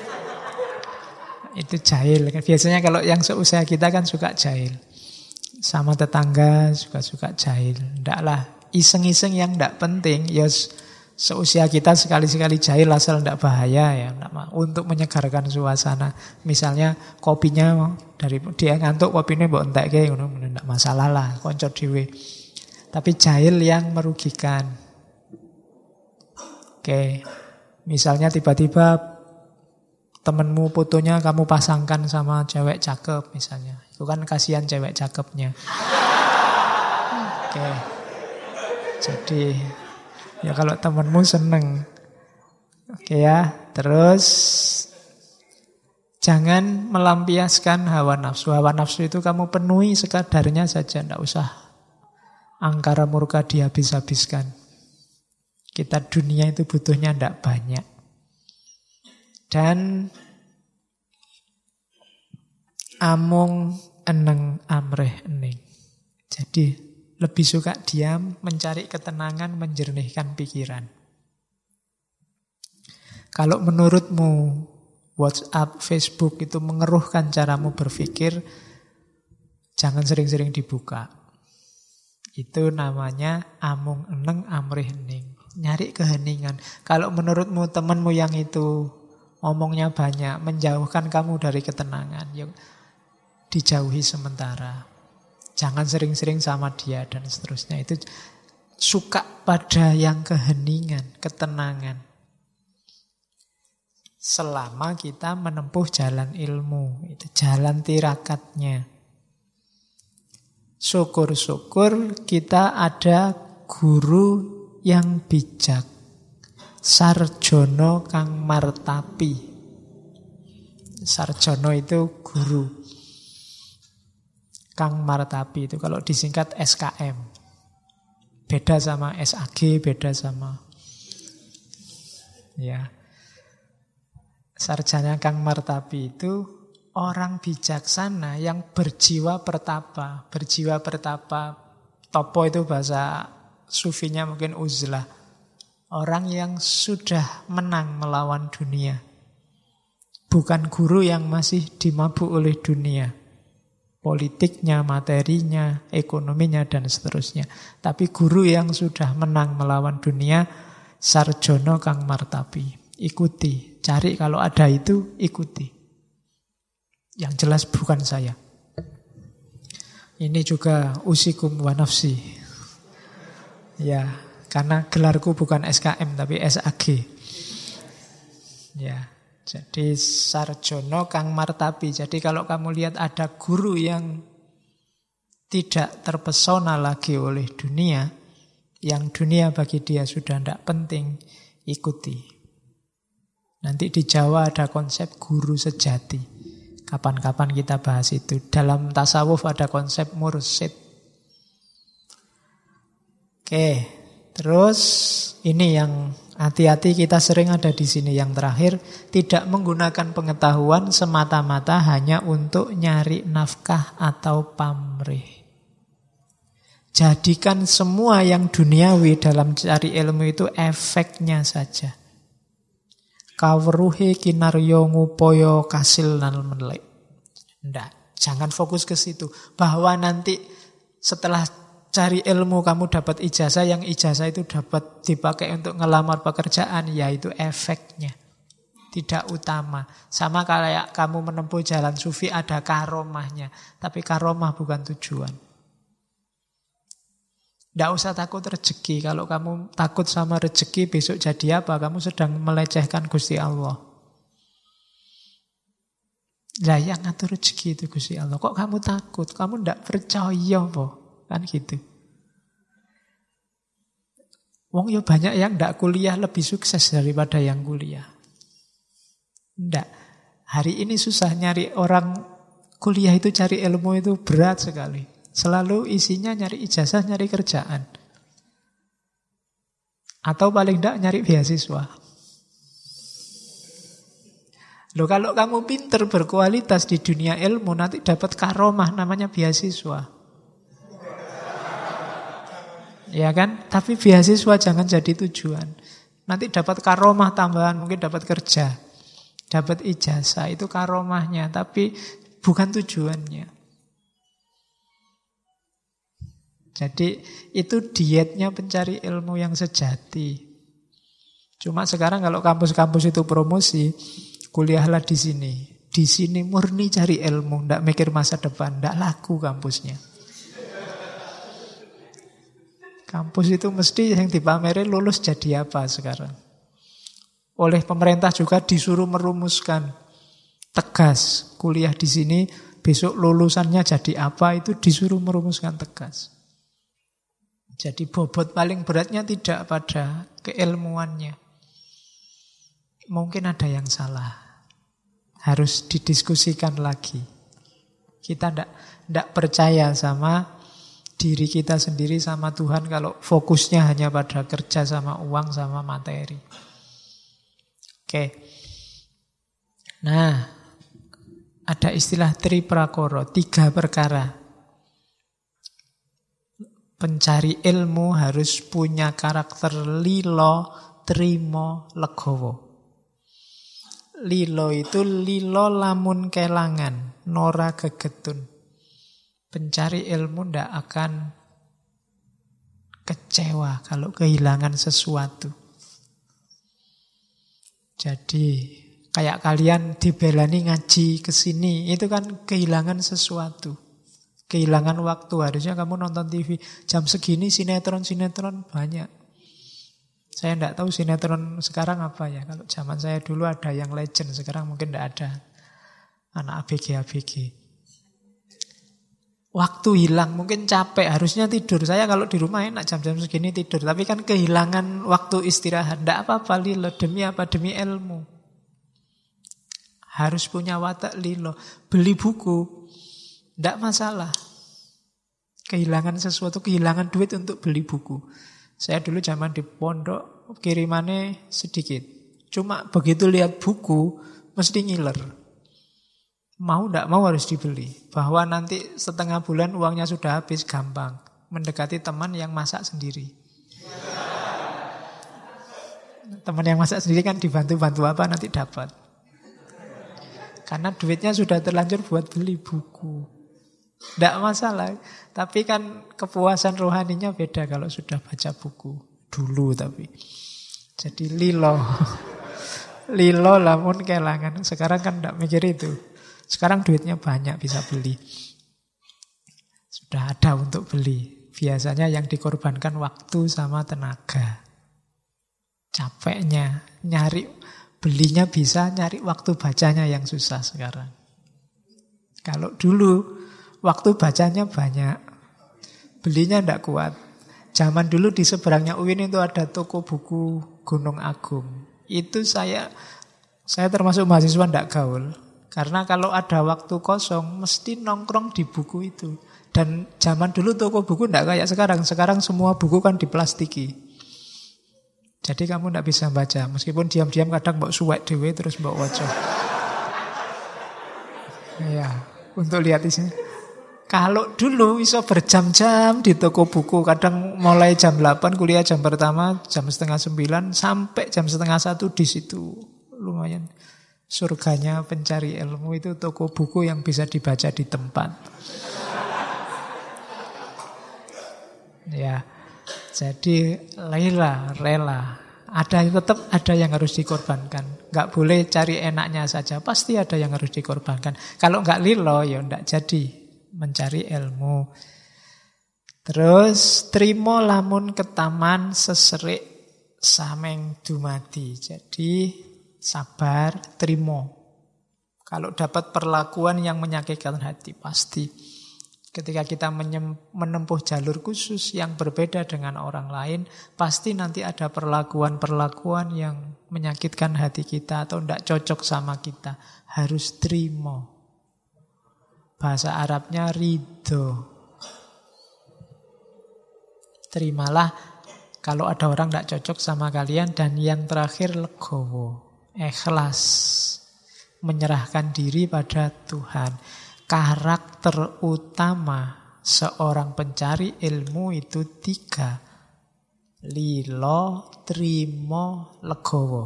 Itu jahil. Biasanya kalau yang seusia kita kan suka jahil. Sama tetangga suka jahil. Ndaklah iseng-iseng yang ndak penting. Ya seusia kita sekali-sekali jahil asal ndak bahaya ya. Untuk menyegarkan suasana. Misalnya kopinya dari dia ngantuk, kopinya mbok entekke ngono ndak masalah lah, konco dhewe. Tapi jahil yang merugikan. Oke. Misalnya tiba-tiba temenmu fotonya kamu pasangkan sama cewek cakep misalnya. Itu kan kasihan cewek cakepnya. Oke. Jadi ya kalau temenmu seneng. Oke ya. Terus jangan melampiaskan hawa nafsu. Hawa nafsu itu kamu penuhi sekadarnya saja. Tidak usah angkara murka dihabis-habiskan. Kita dunia itu butuhnya tidak banyak. Dan amung eneng amreh ening. Jadi lebih suka diam, mencari ketenangan, menjernihkan pikiran. Kalau menurutmu WhatsApp, Facebook itu mengeruhkan caramu berpikir, Jangan sering-sering dibuka. Itu namanya amung eneng amrih hening. Nyari keheningan. Kalau menurutmu temanmu yang itu ngomongnya banyak, menjauhkan kamu dari ketenangan, yuk dijauhi sementara. Jangan sering-sering sama dia dan seterusnya. Itu suka pada yang keheningan, ketenangan. Selama kita menempuh jalan ilmu, itu jalan tirakatnya. Syukur-syukur kita ada guru yang bijak. Sarjono kang martapi. Sarjono itu guru. Kang martapi itu kalau disingkat SKM. Beda sama SAG, beda sama ya. Sarjana kang martapi itu orang bijaksana yang berjiwa pertapa. Berjiwa pertapa, topo itu bahasa sufinya mungkin uzlah. Orang yang sudah menang melawan dunia. Bukan guru yang masih dimabuk oleh dunia. Politiknya, materinya, ekonominya, dan seterusnya. Tapi guru yang sudah menang melawan dunia, sarjono kang martapi. Ikuti, cari kalau ada itu, ikuti. Yang jelas bukan saya. Ini juga usikum wa nafsi. Ya, karena gelarku bukan SKM tapi SAG. Ya, jadi sarjono kang martapi. Jadi kalau kamu lihat ada guru yang tidak terpesona lagi oleh dunia, yang dunia bagi dia sudah tidak penting, ikuti. Nanti di Jawa ada konsep guru sejati. Kapan-kapan kita bahas itu. Dalam tasawuf ada konsep mursyid. Oke, terus ini yang hati-hati kita sering ada di sini yang terakhir, tidak menggunakan pengetahuan semata-mata hanya untuk nyari nafkah atau pamrih. Jadikan semua yang duniawi dalam cari ilmu itu efeknya saja. Kawruhe kinaryo ngupoyo kasil nal melek. Ndak, jangan fokus ke situ. Bahwa nanti setelah cari ilmu kamu dapat ijazah, yang ijazah itu dapat dipakai untuk ngelamar pekerjaan, yaitu efeknya, tidak utama. Sama kayak kamu menempuh jalan sufi ada karomahnya, tapi karomah bukan tujuan. Tidak usah takut rezeki. Kalau kamu takut sama rezeki besok jadi apa, kamu sedang melecehkan Gusti Allah. Lah yang ngatur rezeki itu Gusti Allah. Kok kamu takut? Kamu tidak percaya po? Kan gitu. Wong yo banyak yang ndak kuliah lebih sukses daripada yang kuliah. Ndak. Hari ini susah nyari orang kuliah itu, cari ilmu itu berat sekali. Selalu isinya nyari ijazah, nyari kerjaan. Atau paling ndak nyari beasiswa. Loh kalau kamu pinter berkualitas di dunia ilmu, nanti dapat karomah namanya beasiswa. Ya kan? Tapi beasiswa jangan jadi tujuan. Nanti dapat karomah tambahan, mungkin dapat kerja, dapat ijazah, itu karomahnya, tapi bukan tujuannya. Jadi itu dietnya pencari ilmu yang sejati. Cuma sekarang kalau kampus-kampus itu promosi, kuliahlah di sini. Di sini murni cari ilmu, ndak mikir masa depan, ndak laku kampusnya. Kampus itu mesti yang dipamerin lulus jadi apa sekarang. Oleh pemerintah juga disuruh merumuskan tegas. Kuliah di sini, besok lulusannya jadi apa, itu disuruh merumuskan tegas. Jadi bobot paling beratnya tidak pada keilmuannya. Mungkin ada yang salah. Harus didiskusikan lagi. Kita tidak percaya sama diri kita sendiri, sama Tuhan kalau fokusnya hanya pada kerja sama uang sama materi. Oke. Nah, ada istilah triprakara, 3 perkara. Pencari ilmu harus punya karakter lilo, trimo, legowo. Lilo itu lilo lamun kelangan, nora gegetun. Pencari ilmu tidak akan kecewa kalau kehilangan sesuatu. Jadi kayak kalian dibelani ngaji ke sini, itu kan kehilangan sesuatu. Kehilangan waktu. Harusnya kamu nonton TV jam segini, sinetron banyak. Saya tidak tahu sinetron sekarang apa ya. Kalau zaman saya dulu ada yang legend, sekarang mungkin tidak ada. Anak ABG. Waktu hilang, mungkin capek, harusnya tidur. Saya kalau di rumah enak jam-jam segini tidur. Tapi kan kehilangan waktu istirahat. Tidak apa-apa lilo, demi apa? Demi ilmu. Harus punya watak lilo. Beli buku, tidak masalah. Kehilangan sesuatu, kehilangan duit untuk beli buku. Saya dulu zaman di pondok, kirimannya sedikit. Cuma begitu lihat buku, mesti ngiler. Mau tidak mau harus dibeli. Bahwa nanti setengah bulan uangnya sudah habis, gampang. Mendekati teman yang masak sendiri. Teman yang masak sendiri kan dibantu-bantu apa nanti dapat. Karena duitnya sudah terlanjur buat beli buku. Tidak masalah. Tapi kan kepuasan rohaninya beda kalau sudah baca buku. Dulu tapi. Jadi lilo. Lilo lamun kelangan. Sekarang kan tidak mikir itu. Sekarang duitnya banyak bisa beli. Sudah ada untuk beli. Biasanya yang dikorbankan waktu sama tenaga. Capeknya nyari, belinya bisa, nyari waktu bacanya yang susah sekarang. Kalau dulu waktu bacanya banyak, belinya tidak kuat. Zaman dulu di seberangnya UIN itu ada toko buku Gunung Agung. Itu saya termasuk mahasiswa tidak gaul. Karena kalau ada waktu kosong, mesti nongkrong di buku itu. Dan zaman dulu toko buku tidak kayak sekarang. Sekarang semua buku kan diplastiki. Jadi kamu tidak bisa baca. Meskipun diam-diam kadang mbok suwek dhewe terus mbok waca. Ya, untuk lihat isinya. Kalau dulu bisa berjam-jam di toko buku. Kadang mulai jam 8 kuliah jam pertama, jam setengah 9 sampai jam setengah 1 di situ. Lumayan. Surganya pencari ilmu itu toko buku yang bisa dibaca di tempat. Ya, jadi rela. Tetap ada yang harus dikorbankan. Nggak boleh cari enaknya saja. Pasti ada yang harus dikorbankan. Kalau nggak lilo, ya nggak jadi mencari ilmu. Terus trimo lamun ketaman seserik sameng dumadi. Jadi sabar, trimo. Kalau dapat perlakuan yang menyakitkan hati, pasti. Ketika kita menempuh jalur khusus yang berbeda dengan orang lain, pasti nanti ada perlakuan-perlakuan yang menyakitkan hati kita atau tidak cocok sama kita. Harus trimo. Bahasa Arabnya ridho. Terimalah kalau ada orang tidak cocok sama kalian. Dan yang terakhir legowo. Ikhlas, menyerahkan diri pada Tuhan. Karakter utama seorang pencari ilmu itu 3. Lilo, trimo, legowo.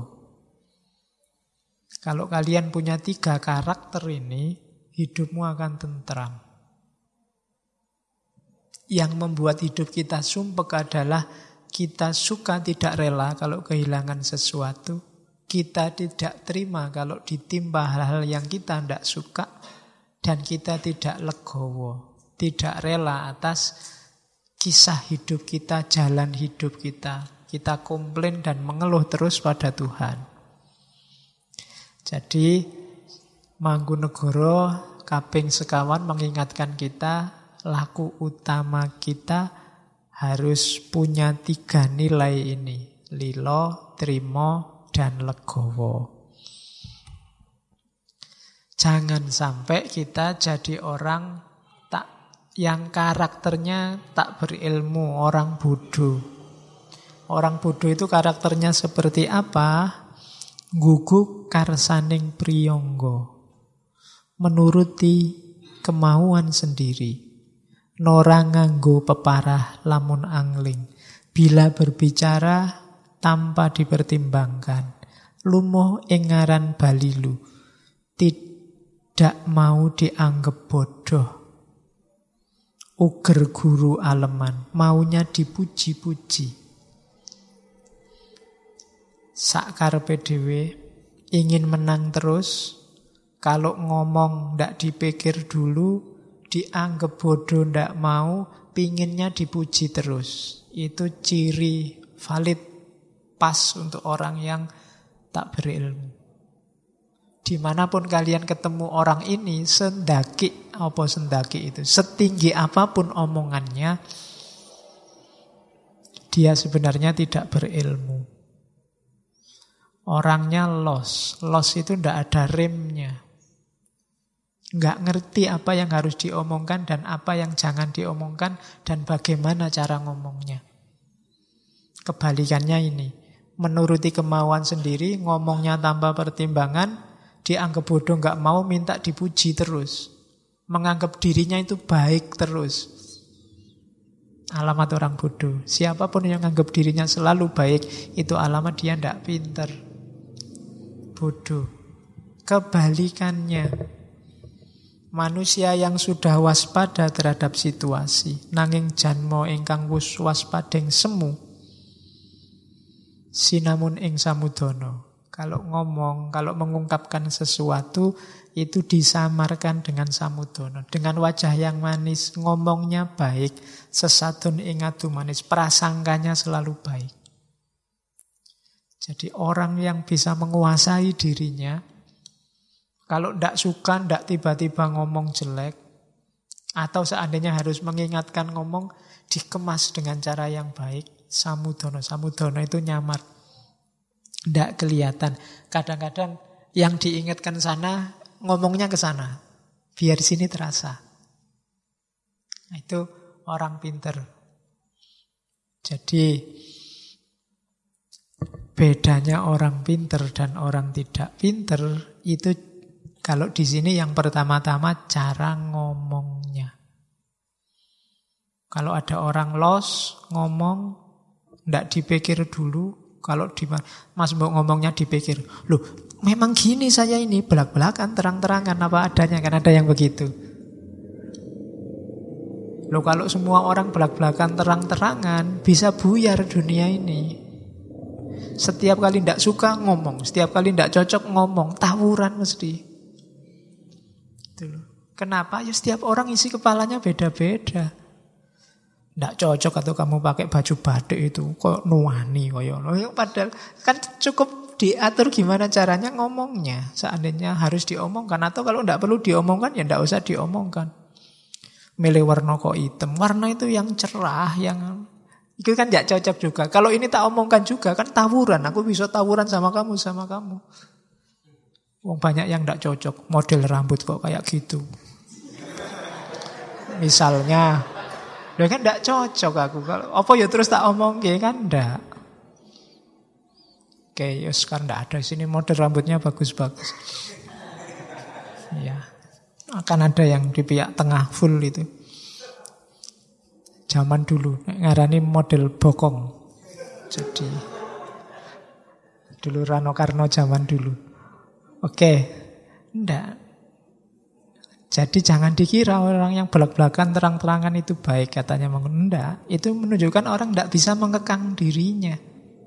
Kalau kalian punya 3 karakter ini, hidupmu akan tentram. Yang membuat hidup kita sumpek adalah kita suka tidak rela kalau kehilangan sesuatu. Kita tidak terima kalau ditimpa hal-hal yang kita tidak suka. Dan kita tidak legowo, tidak rela atas kisah hidup kita, jalan hidup kita. Kita komplain dan mengeluh terus pada Tuhan. Jadi Mangkunegara kaping sekawan mengingatkan kita, laku utama kita harus punya 3 nilai ini. Lilo, trimo, dan legowo. Jangan sampai kita jadi orang yang karakternya tak berilmu, orang bodoh. Orang bodoh itu karakternya seperti apa? Guguk karsaning priyangga. Menuruti kemauan sendiri. Nora nganggo peparah lamun angling. Bila berbicara tanpa dipertimbangkan. Lumuh ing ngaran balilu. Tidak mau dianggap bodoh. Uger guru aleman, maunya dipuji-puji. Sakarepe dhewe, ingin menang terus. Kalau ngomong ndak dipikir dulu, dianggap bodoh ndak mau, pinginnya dipuji terus. Itu ciri valid, pas untuk orang yang tak berilmu. Dimanapun kalian ketemu orang ini, sendaki itu, setinggi apapun omongannya, dia sebenarnya tidak berilmu. Orangnya los itu tidak ada remnya. Nggak ngerti apa yang harus diomongkan dan apa yang jangan diomongkan dan bagaimana cara ngomongnya. Kebalikannya ini, menuruti kemauan sendiri, ngomongnya tanpa pertimbangan, dianggap bodoh, nggak mau, minta dipuji terus. Menganggap dirinya itu baik terus. Alamat orang bodoh. Siapapun yang menganggap dirinya selalu baik, itu alamat dia tidak pintar. Bodoh. Kebalikannya, manusia yang sudah waspada terhadap situasi, nanging janmo ingkang wus waspadeng semu, sinamun ing samudana. Kalau ngomong, kalau mengungkapkan sesuatu, itu disamarkan dengan samudana, dengan wajah yang manis, ngomongnya baik, sesatun ing adu manis, prasangkanya selalu baik. Jadi orang yang bisa menguasai dirinya, kalau tidak suka, tidak tiba-tiba ngomong jelek, atau seandainya harus mengingatkan ngomong, dikemas dengan cara yang baik, samudana. Samudana itu nyamar. Tidak kelihatan. Kadang-kadang yang diingatkan sana, ngomongnya ke sana. Biar sini terasa. Nah, itu orang pinter. Jadi, bedanya orang pinter dan orang tidak pinter, itu kalau di sini yang pertama-tama cara ngomongnya. Kalau ada orang los, ngomong, tidak dipikir dulu. Kalau Mas Mbok ngomongnya dipikir, loh memang gini saya ini, belak-belakan, terang-terangan apa adanya, kan ada yang begitu. Loh kalau semua orang belak-belakan, terang-terangan, bisa buyar dunia ini. Setiap kali tidak suka ngomong, setiap kali tidak cocok ngomong, tawuran mesti. Itu loh. Kenapa? Ya setiap orang isi kepalanya beda-beda. Tidak cocok atau kamu pakai baju batik itu kok nuani koyo. Padahal kan cukup diatur gimana caranya ngomongnya. Seandainya harus diomongkan, atau kalau tidak perlu diomongkan ya tidak usah diomongkan. Milih warna kok hitam, warna itu yang cerah, yang itu kan tidak cocok juga. Kalau ini tak omongkan juga kan tawuran. Aku bisa tawuran sama kamu. Wong banyak yang tidak cocok, model rambut kok kayak gitu. Misalnya. Loh kan tidak cocok aku. Kalau apa ya terus tak omong kan tidak. Oke, ya sekarang tidak ada. Sini model rambutnya bagus-bagus. Ya, akan ada yang di pihak tengah full itu. Zaman dulu ngarani model bokong. Jadi dulu Rano Karno zaman dulu. Oke, tidak. Jadi jangan dikira orang yang belak-belakan terang-terangan itu baik, katanya mengendak. Itu menunjukkan orang tidak bisa mengekang dirinya.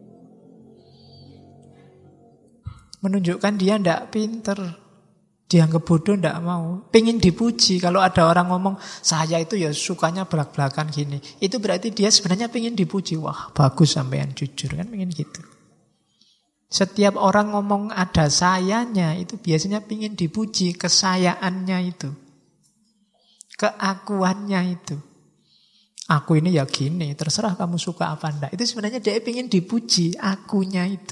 Menunjukkan dia tidak pinter. Dianggap bodoh tidak mau. Pengen dipuji. Kalau ada orang ngomong, saya itu ya sukanya belak-belakan gini. Itu berarti dia sebenarnya pengen dipuji. Wah bagus sampean jujur, kan pengen gitu. Setiap orang ngomong ada sayanya, itu biasanya ingin dipuji, kesayaannya itu. Keakuannya itu. Aku ini ya gini, terserah kamu suka apa enggak. Itu sebenarnya dia ingin dipuji, akunya itu.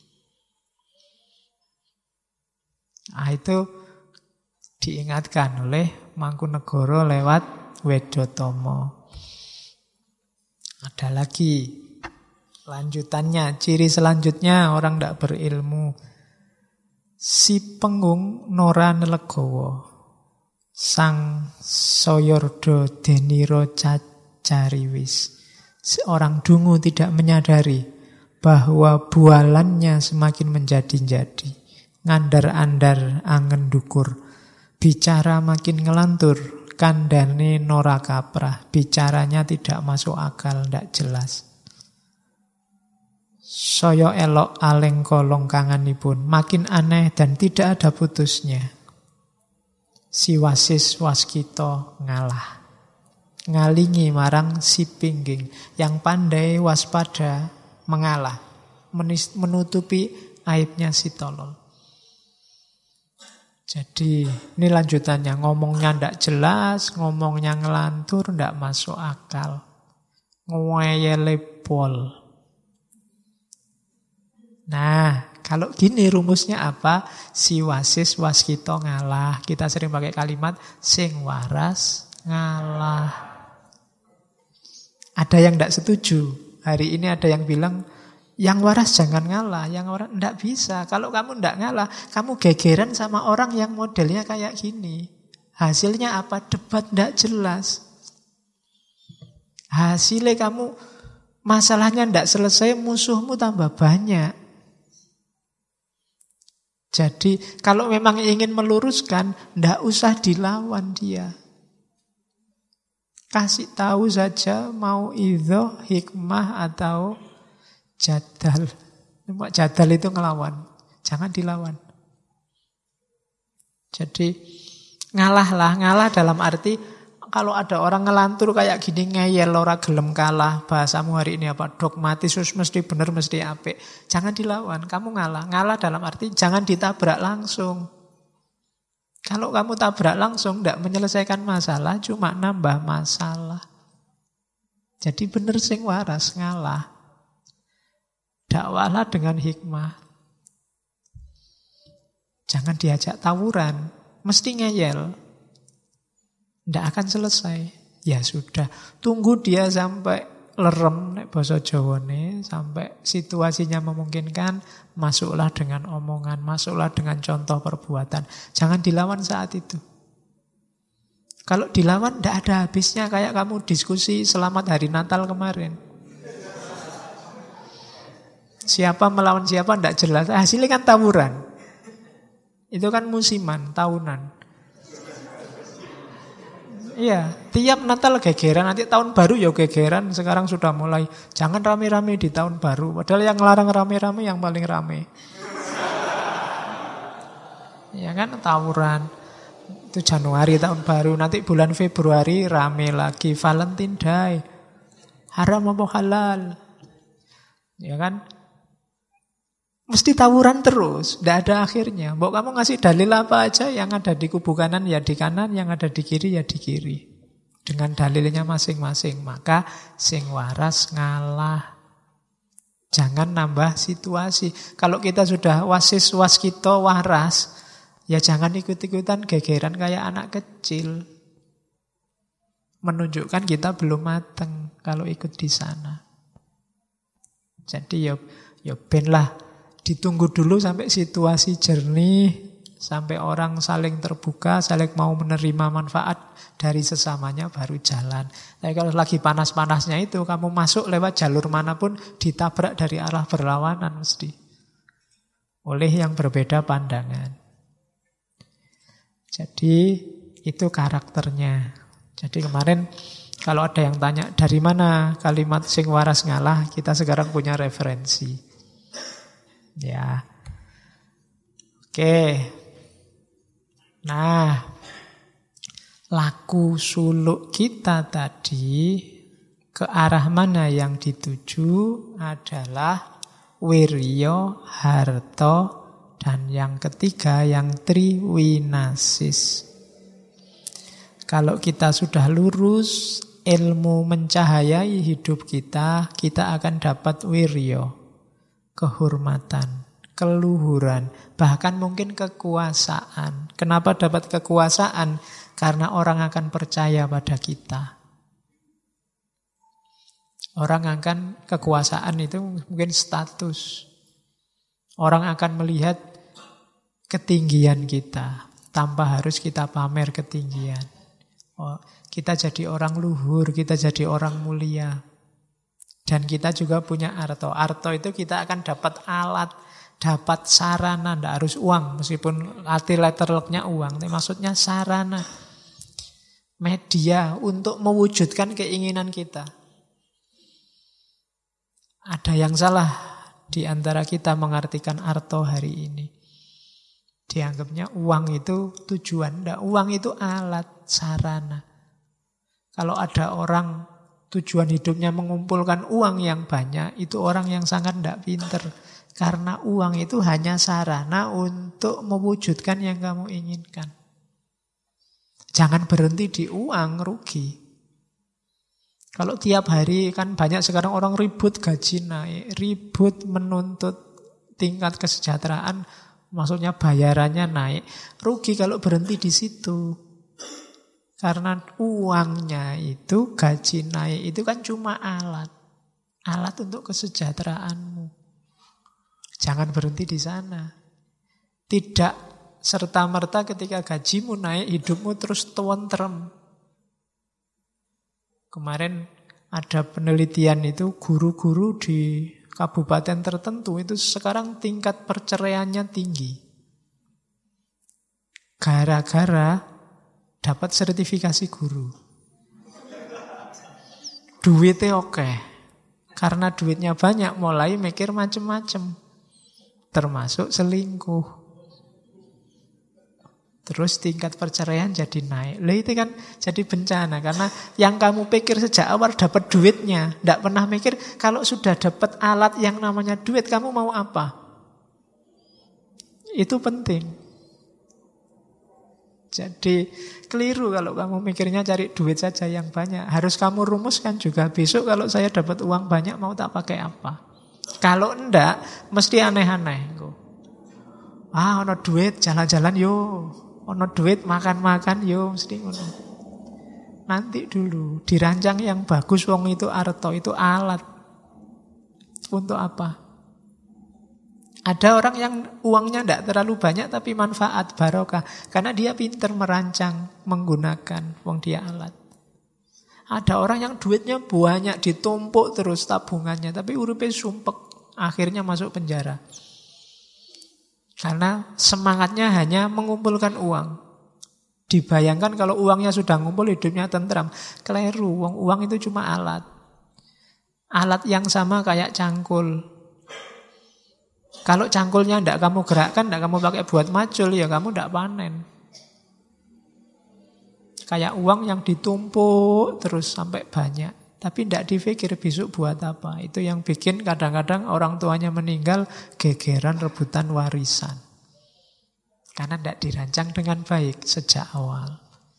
Nah itu diingatkan oleh Mangkunegara lewat Wedotomo. Ada lagi lanjutannya, ciri selanjutnya orang tidak berilmu. Si pengung nora nelegowo, sang soyordo deniro cacariwis. Seorang dungu tidak menyadari bahwa bualannya semakin menjadi-jadi. Ngandar-andar angen dukur, bicara makin ngelantur, kandhane nora kaprah, bicaranya tidak masuk akal, tidak jelas. Saya elok aleng kolong kanganipun, makin aneh dan tidak ada putusnya. Si wasis waskita ngalah. Ngalingi marang si pingging, yang pandai waspada mengalah, menutupi aibnya si tolol. Jadi ini lanjutannya, ngomongnya ndak jelas, ngomongnya ngelantur, ndak masuk akal. Ngeyele pol. Nah, kalau gini rumusnya apa? Si wasis waskita ngalah. Kita sering pakai kalimat sing waras ngalah. Ada yang ndak setuju. Hari ini ada yang bilang yang waras jangan ngalah, yang waras ndak bisa. Kalau kamu ndak ngalah, kamu gegeran sama orang yang modelnya kayak gini. Hasilnya apa? Debat ndak jelas. Hasilnya kamu masalahnya ndak selesai, musuhmu tambah banyak. Jadi kalau memang ingin meluruskan, ndak usah dilawan dia. Kasih tahu saja mau idhoh, hikmah atau jadal. Jadal itu ngelawan. Jangan dilawan. Jadi ngalah dalam arti kalau ada orang ngelantur kayak gini ngeyel ora gelem kalah. Bahasamu hari ini apa? Dogmatis mesti benar mesti apik. Jangan dilawan, kamu ngalah. Ngalah dalam arti jangan ditabrak langsung. Kalau kamu tabrak langsung tidak menyelesaikan masalah, cuma nambah masalah. Jadi benar sing waras ngalah. Dakwalah dengan hikmah. Jangan diajak tawuran, mesti ngeyel. Tidak akan selesai. Ya sudah, tunggu dia sampai lerem, nek basa Jawane, sampai situasinya memungkinkan, masuklah dengan omongan, masuklah dengan contoh perbuatan. Jangan dilawan saat itu. Kalau dilawan tidak ada habisnya, kayak kamu diskusi selamat hari Natal kemarin. Siapa melawan siapa tidak jelas. Hasilnya kan tawuran. Itu kan musiman, tahunan. Iya, tiap Natal gegeran, nanti tahun baru ya gegeran. Sekarang sudah mulai. Jangan rame-rame di tahun baru. Padahal yang larang rame-rame yang paling rame. Ya kan, tawuran. Itu Januari tahun baru. Nanti bulan Februari rame lagi. Valentine Day. Haram apa halal? Ya kan? Mesti tawuran terus, tidak ada akhirnya. Mbok kamu ngasih dalil apa aja, yang ada di kubu kanan ya di kanan, yang ada di kiri ya di kiri. Dengan dalilnya masing-masing. Maka sing waras ngalah. Jangan nambah situasi. Kalau kita sudah wasis waskita waras, ya jangan ikut-ikutan gegeran kayak anak kecil. Menunjukkan kita belum matang kalau ikut di sana. Jadi ya ben lah. Ditunggu dulu sampai situasi jernih, sampai orang saling terbuka, saling mau menerima manfaat dari sesamanya baru jalan. Tapi kalau lagi panas-panasnya itu, kamu masuk lewat jalur manapun ditabrak dari arah berlawanan mesti. Oleh yang berbeda pandangan. Jadi itu karakternya. Jadi kemarin kalau ada yang tanya dari mana kalimat sing waras ngalah, kita sekarang punya referensi. Ya. Oke. Nah, laku suluk kita tadi ke arah mana yang dituju adalah wirya, harta, dan yang ketiga yang triwinasis. Kalau kita sudah lurus, ilmu mencahayai hidup kita, kita akan dapat wirya. Kehormatan, keluhuran, bahkan mungkin kekuasaan. Kenapa dapat kekuasaan? Karena orang akan percaya pada kita. Orang akan, kekuasaan itu mungkin status. Orang akan melihat ketinggian kita, tanpa harus kita pamer ketinggian. Oh, kita jadi orang luhur, kita jadi orang mulia. Dan kita juga punya arto. Arto itu kita akan dapat alat, dapat sarana, tidak harus uang. Meskipun arti letterlocknya uang, tapi maksudnya sarana. media untuk mewujudkan keinginan kita. Ada yang salah di antara kita mengartikan arto hari ini. Dianggapnya uang itu tujuan. Nggak, uang itu alat, sarana. Kalau ada orang tujuan hidupnya mengumpulkan uang yang banyak, itu orang yang sangat nggak pinter. Karena uang itu hanya sarana untuk mewujudkan yang kamu inginkan. Jangan berhenti di uang, rugi. Kalau tiap hari kan banyak sekarang orang ribut gaji naik, ribut menuntut tingkat kesejahteraan, maksudnya bayarannya naik. Rugi kalau berhenti di situ. Karena uangnya itu, gaji naik itu kan cuma alat. Alat untuk kesejahteraanmu. Jangan berhenti di sana. Tidak serta-merta ketika gajimu naik, hidupmu terus tentrem. Kemarin ada penelitian itu, guru-guru di kabupaten tertentu itu sekarang tingkat perceraiannya tinggi. Gara-gara dapat sertifikasi guru. Duitnya oke. Karena duitnya banyak, mulai mikir macem-macem. Termasuk selingkuh. Terus tingkat perceraian jadi naik. Lah itu kan jadi bencana. Karena yang kamu pikir sejak awal dapat duitnya. Tidak pernah mikir kalau sudah dapat alat yang namanya duit, kamu mau apa? Itu penting. Jadi keliru kalau kamu mikirnya cari duit saja yang banyak. Harus kamu rumuskan juga. Besok kalau saya dapat uang banyak mau tak pakai apa? Kalau enggak, mesti aneh-aneh. Ono duit, jalan-jalan yo. Ono duit, makan-makan yo, mesti ngono. Nanti dulu dirancang yang bagus, wong itu arto, itu alat. Untuk apa? Ada orang yang uangnya tidak terlalu banyak tapi manfaat, barokah. Karena dia pintar merancang, menggunakan, wong dia alat. Ada orang yang duitnya banyak, ditumpuk terus tabungannya, tapi uripnya sumpek, akhirnya masuk penjara. Karena semangatnya hanya mengumpulkan uang. Dibayangkan kalau uangnya sudah ngumpul, hidupnya tentram. Keliru, uang itu cuma alat. Alat yang sama kayak cangkul. Kalau cangkulnya tidak kamu gerakkan, tidak kamu pakai buat macul, ya kamu tidak panen. Kayak uang yang ditumpuk terus sampai banyak. Tapi tidak dipikir besok buat apa. Itu yang bikin kadang-kadang orang tuanya meninggal, gegeran rebutan warisan. Karena tidak dirancang dengan baik sejak awal.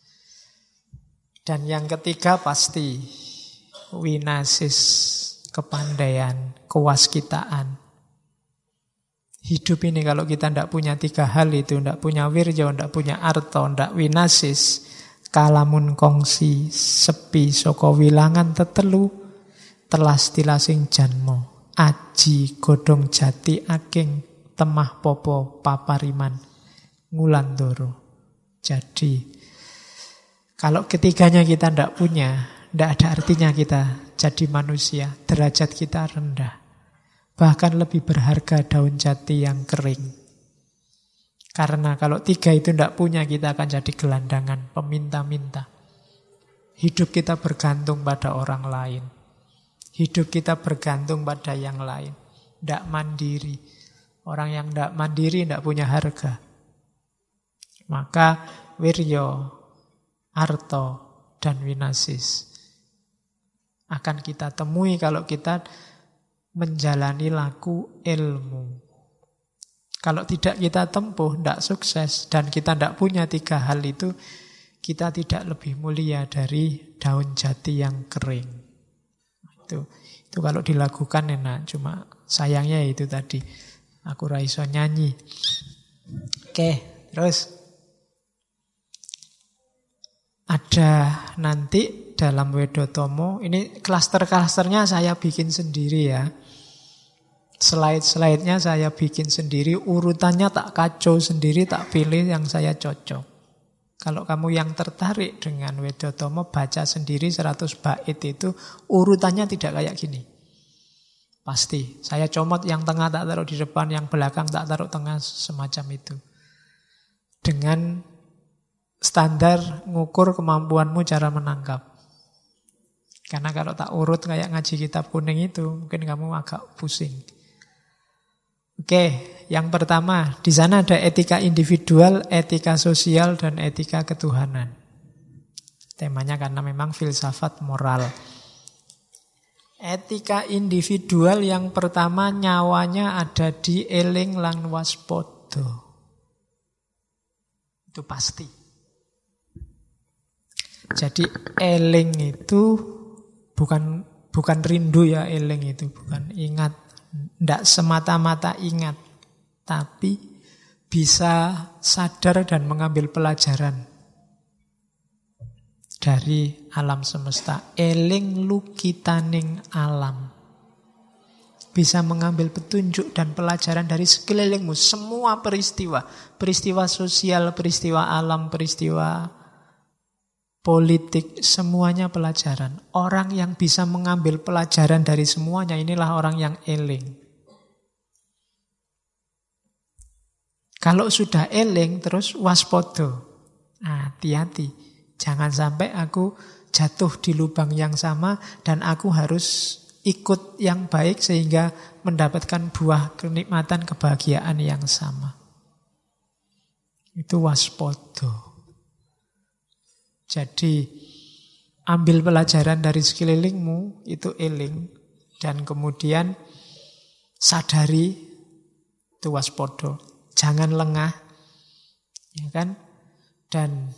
Dan yang ketiga pasti winasis, kepandaian, kewaskitaan. Hidup ini kalau kita tidak punya tiga hal itu, tidak punya wirjo, tidak punya arto, tidak winasis, kalamun kongsi sepi saka wilangan tetelu telas tilasing janmo aji godhong jati aking temah popo papariman ngulandoro. Jadi kalau ketiganya kita tidak punya, tidak ada artinya kita jadi manusia. Derajat kita rendah. Bahkan lebih berharga daun jati yang kering. Karena kalau tiga itu tidak punya, kita akan jadi gelandangan, peminta-minta. Hidup kita bergantung pada orang lain. Hidup kita bergantung pada yang lain. Tidak mandiri. Orang yang tidak mandiri tidak punya harga. Maka wiryo, arto, dan winasis akan kita temui kalau kita menjalani laku ilmu. Kalau tidak kita tempuh, tidak sukses, dan kita tidak punya tiga hal itu, kita tidak lebih mulia dari daun jati yang kering. Itu kalau dilakukan enak, cuma sayangnya itu tadi, aku ra iso nyanyi. Oke, terus ada nanti dalam Wedotomo, ini klaster-klasternya saya bikin sendiri ya. Slide-slide-nya saya bikin sendiri, urutannya tak kacau sendiri, tak pilih yang saya cocok. Kalau kamu yang tertarik dengan Wedotomo, baca sendiri 100 bait itu, urutannya tidak kayak gini. Pasti, saya comot yang tengah tak taruh di depan, yang belakang tak taruh tengah, semacam itu. Dengan standar ngukur kemampuanmu cara menangkap. Karena kalau tak urut kayak ngaji kitab kuning itu, mungkin kamu agak pusing. Oke, yang pertama, di sana ada etika individual, etika sosial, dan etika ketuhanan. Temanya karena memang filsafat moral. Etika individual yang pertama, nyawanya ada di eling lan waspada. Itu pasti. Jadi eling itu bukan rindu ya, eling itu bukan ingat, tidak semata-mata ingat, tapi bisa sadar dan mengambil pelajaran dari alam semesta. Eling lukitaning alam. Bisa mengambil petunjuk dan pelajaran dari sekelilingmu. Semua peristiwa. Peristiwa sosial, peristiwa alam, peristiwa politik. Semuanya pelajaran. Orang yang bisa mengambil pelajaran dari semuanya, inilah orang yang eling. Kalau sudah eling terus waspada. Hati-hati. Jangan sampai aku jatuh di lubang yang sama dan aku harus ikut yang baik sehingga mendapatkan buah kenikmatan kebahagiaan yang sama. Itu waspada. Jadi ambil pelajaran dari sekelilingmu, itu eling. Dan kemudian sadari, itu waspada. Jangan lengah, ya kan? Dan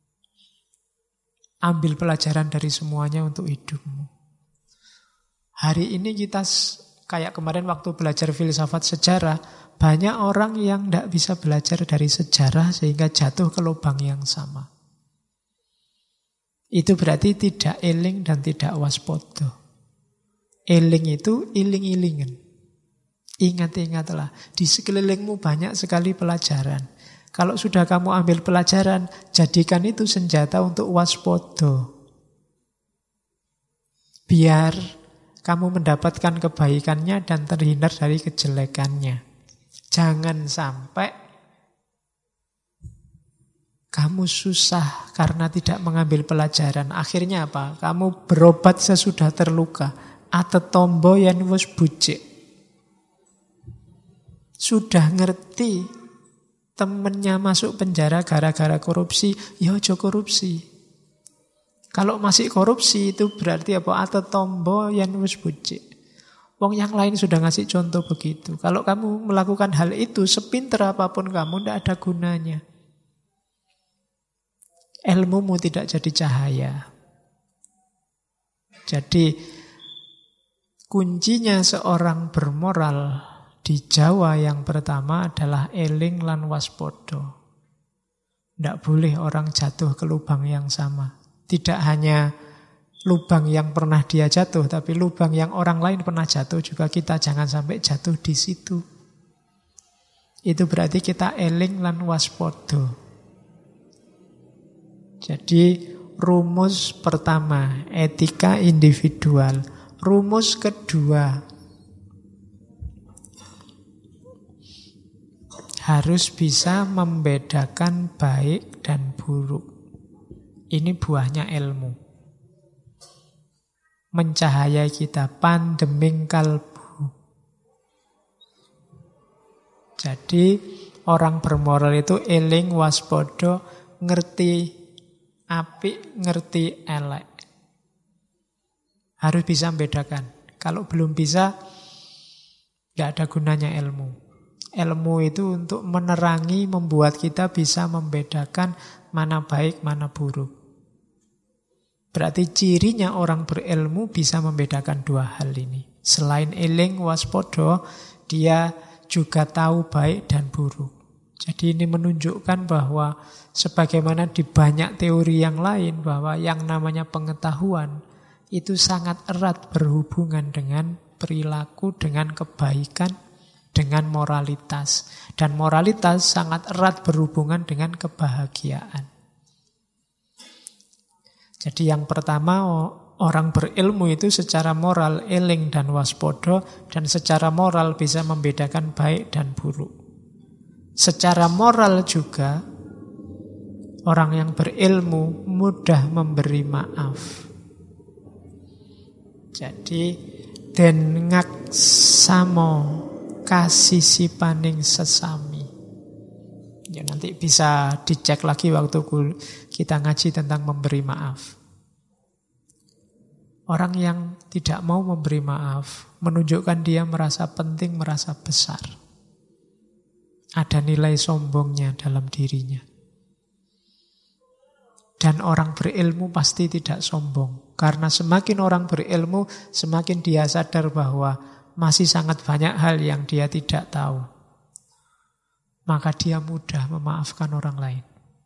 ambil pelajaran dari semuanya untuk hidupmu. Hari ini kita, kayak kemarin waktu belajar filsafat sejarah, banyak orang yang tidak bisa belajar dari sejarah sehingga jatuh ke lubang yang sama. Itu berarti tidak eling dan tidak waspada. Eling itu iling-ilingan. Ingat-ingatlah, di sekelilingmu banyak sekali pelajaran. Kalau sudah kamu ambil pelajaran, jadikan itu senjata untuk waspada. Biar kamu mendapatkan kebaikannya dan terhindar dari kejelekannya. Jangan sampai kamu susah karena tidak mengambil pelajaran. Akhirnya apa? Kamu berobat sesudah terluka. Atetombo yen wis bucik. Sudah ngerti temennya masuk penjara gara-gara korupsi, ya aja korupsi. Kalau masih korupsi itu berarti apa? Atetombo yen wis bucik. Wong yang lain sudah ngasih contoh begitu. Kalau kamu melakukan hal itu, sepinter apapun kamu, tidak ada gunanya. Ilmumu tidak jadi cahaya. Jadi kuncinya seorang bermoral di Jawa yang pertama adalah eling lan waspada. Tidak boleh orang jatuh ke lubang yang sama. Tidak hanya lubang yang pernah dia jatuh, tapi lubang yang orang lain pernah jatuh juga kita jangan sampai jatuh di situ. Itu berarti kita eling lan waspada. Jadi rumus pertama, etika individual. Rumus kedua, harus bisa membedakan baik dan buruk. Ini buahnya ilmu. Mencahayai kita, pandeming kalbu. Jadi orang bermoral itu eling waspada, ngerti apik, ngerti elek. Harus bisa membedakan. Kalau belum bisa, tidak ada gunanya ilmu. Ilmu itu untuk menerangi, membuat kita bisa membedakan mana baik, mana buruk. Berarti cirinya orang berilmu bisa membedakan dua hal ini. Selain eling waspada, dia juga tahu baik dan buruk. Jadi ini menunjukkan bahwa sebagaimana di banyak teori yang lain, bahwa yang namanya pengetahuan itu sangat erat berhubungan dengan perilaku, dengan kebaikan, dengan moralitas. Dan moralitas sangat erat berhubungan dengan kebahagiaan. Jadi yang pertama, orang berilmu itu secara moral eling dan waspada, dan secara moral bisa membedakan baik dan buruk. Secara moral juga Orang yang berilmu mudah memberi maaf. Jadi den ngaksamo kasisipaning sesami. Ya nanti bisa dicek lagi waktu kita ngaji tentang memberi maaf. Orang yang tidak mau memberi maaf menunjukkan dia merasa penting, merasa besar. Ada nilai sombongnya dalam dirinya. Dan orang berilmu pasti tidak sombong. Karena semakin orang berilmu, semakin dia sadar bahwa masih sangat banyak hal yang dia tidak tahu. Maka dia mudah memaafkan orang lain.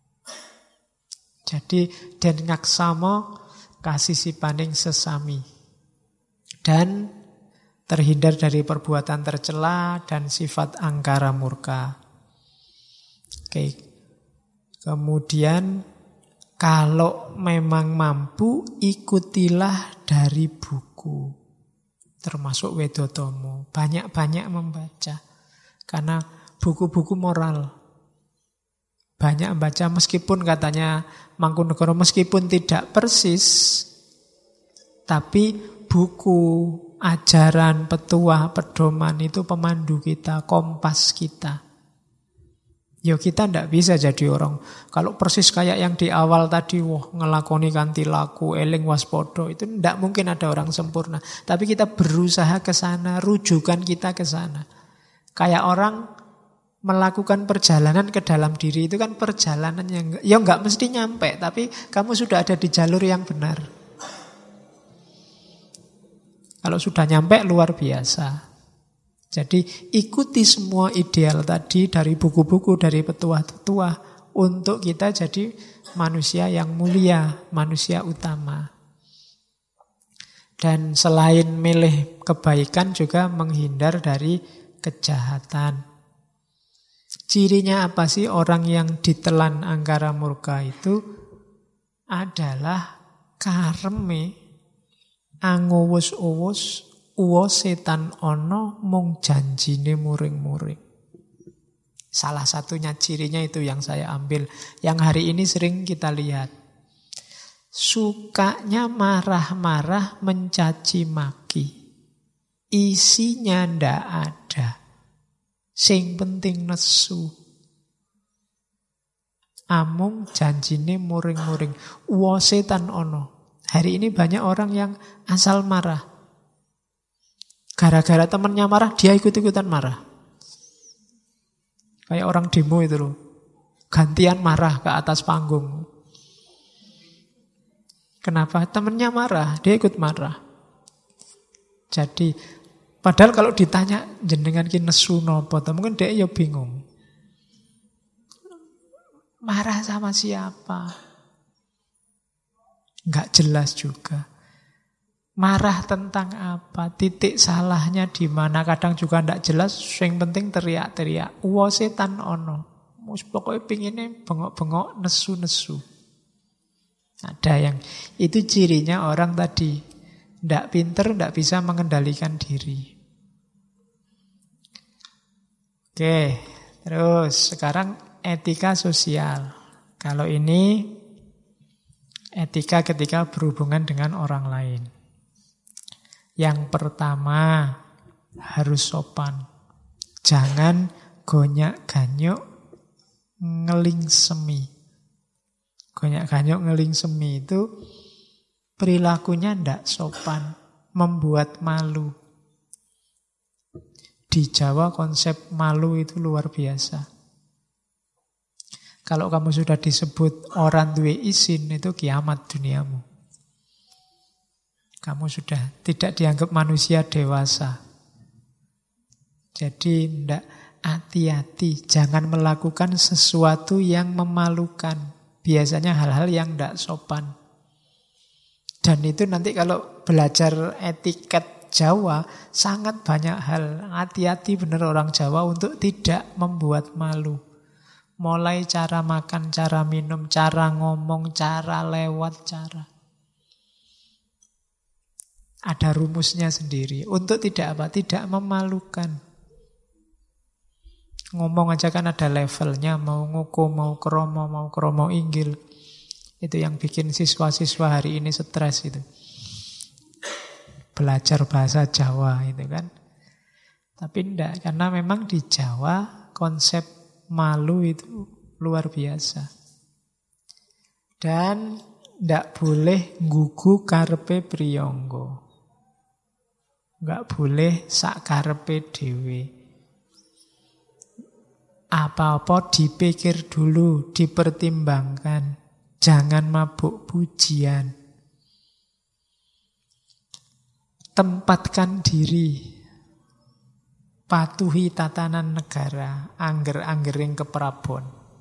Jadi, den ngaksamo kasisipaning sesami. Dan terhindar dari perbuatan tercela dan sifat angkara murka. Oke. Kemudian kalau memang mampu ikutilah dari buku. Termasuk Wedotomo. Banyak-banyak membaca. Karena buku-buku moral. Banyak membaca meskipun katanya Mangkunegoro meskipun tidak persis. Tapi buku, ajaran, petuah, pedoman itu pemandu kita, kompas kita. Ya kita tidak bisa jadi orang. Kalau persis kayak yang di awal tadi, wah ngelakoni kanthi laku, eling waspodo, itu tidak mungkin ada orang sempurna. Tapi kita berusaha ke sana, rujukan kita ke sana. Kayak orang melakukan perjalanan ke dalam diri itu kan perjalanan yang ya nggak mesti nyampe, tapi kamu sudah ada di jalur yang benar. Kalau sudah nyampe luar biasa. Jadi ikuti semua ideal tadi dari buku-buku, dari petuah-petuah untuk kita jadi manusia yang mulia, manusia utama. Dan selain milih kebaikan juga menghindar dari kejahatan. Cirinya apa sih orang yang ditelan angkara murka itu? Adalah kareme angowos-owos uwo setan ono mung janjine muring-muring. Salah satunya cirinya itu yang saya ambil. Yang hari ini sering kita lihat. Sukanya marah-marah mencaci maki. Isinya ndak ada. Sing penting nesu. Amung janjine muring-muring. Uwo setan ono. Hari ini banyak orang yang asal marah. Gara-gara temannya marah, dia ikut-ikutan marah. Kayak orang demo itu loh. Gantian marah ke atas panggung. Kenapa? Temannya marah, dia ikut marah. Jadi, padahal kalau ditanya, jenengan ki nesu nopo, mungkin dia ya bingung. Marah sama siapa? Enggak jelas juga. Marah tentang apa? Titik salahnya di mana? Kadang juga tidak jelas. Yang penting teriak-teriak. Uwo setan ono. Pokoknya pinginnya bengok-bengok, nesu-nesu. Ada yang itu cirinya orang tadi. Tidak pinter, tidak bisa mengendalikan diri. Oke, terus sekarang etika sosial. Kalau ini etika ketika berhubungan dengan orang lain. Yang pertama, harus sopan. Jangan gonyak-ganyuk ngeling semi. Gonyak-ganyuk ngeling semi itu perilakunya ndak sopan, membuat malu. Di Jawa konsep malu itu luar biasa. Kalau kamu sudah disebut orang duwe isin, itu kiamat duniamu. Kamu sudah tidak dianggap manusia dewasa. Jadi ndak, hati-hati, jangan melakukan sesuatu yang memalukan. Biasanya hal-hal yang ndak sopan. Dan itu nanti kalau belajar etiket Jawa, sangat banyak hal. Hati-hati benar orang Jawa untuk tidak membuat malu. Mulai cara makan, cara minum, cara ngomong, cara lewat, cara. Ada rumusnya sendiri. Untuk tidak apa? Tidak memalukan. Ngomong aja kan ada levelnya, mau ngoko, mau kromo inggil. Itu yang bikin siswa-siswa hari ini stres itu. Belajar bahasa Jawa itu kan. Tapi enggak, karena memang di Jawa konsep malu itu luar biasa. Dan enggak boleh nggugu karepe priyangga. Enggak boleh sak karepe dhewe. Apa-apa dipikir dulu, dipertimbangkan. Jangan mabuk pujian. Tempatkan diri. Patuhi tatanan negara. Angger-anggering keprabon.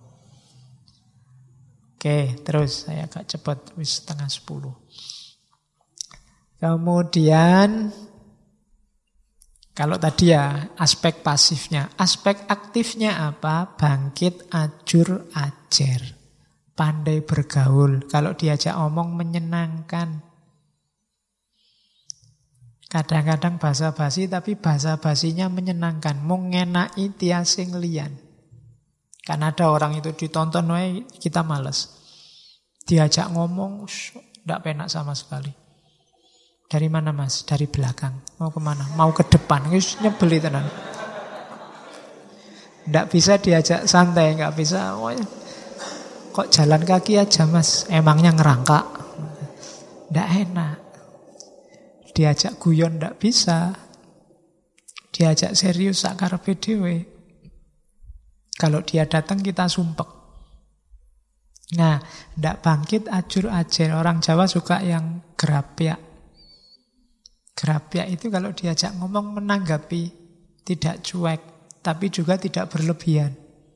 Oke, terus saya agak cepat. Wis 9:30. Kemudian kalau tadi ya aspek pasifnya, aspek aktifnya apa? Bangkit, ajur, ajar. Pandai bergaul. Kalau diajak omong menyenangkan. Kadang-kadang basa-basi tapi basa-basinya menyenangkan. Mengenai tiasing liyan. Kan ada orang itu ditonton, kita males. Diajak ngomong, tidak penak sama sekali. Dari mana mas? Dari belakang. Mau kemana? Mau ke depan. Nyebeli tenan. Tidak bisa diajak santai, nggak bisa. Kok jalan kaki aja mas? Emangnya ngerangkak? Tidak enak. Diajak guyon tidak bisa. Diajak serius sakarepe dhewe. Kalau dia datang kita sumpek. Nah, tidak bangkit ajur ajar. Orang Jawa suka yang gerapyak. Gerapyak itu kalau diajak ngomong menanggapi, tidak cuek, tapi juga tidak berlebihan.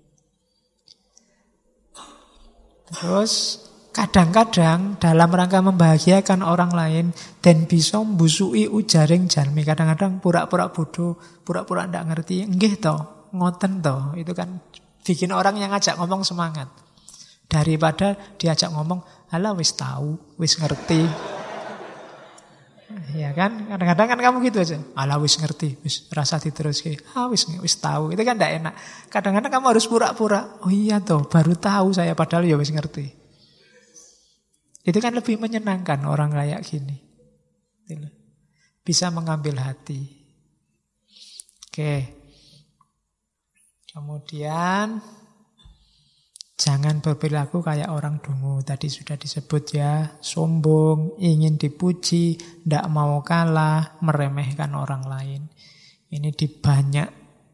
Terus kadang-kadang dalam rangka membahagiakan orang lain dan bisa mbusui ujaring jalmi. Kadang-kadang pura-pura bodoh, pura-pura ndak ngerti. Nggih toh, ngoten toh. Itu kan bikin orang yang ngajak ngomong semangat. Daripada diajak ngomong, alah wis tahu, wis ngerti. Ya kan, kadang-kadang kan kamu gitu aja. Alah wis ngerti, wis rasa diteruske. Wis tahu. Itu kan ndak enak. Kadang-kadang kamu harus pura-pura. Oh iya toh, baru tahu saya padahal ya wis ngerti. Itu kan lebih menyenangkan orang kayak gini. Bisa mengambil hati. Oke. Kemudian jangan berperilaku kayak orang dungu. Tadi sudah disebut ya, sombong, ingin dipuji, tidak mau kalah, meremehkan orang lain. Ini di banyak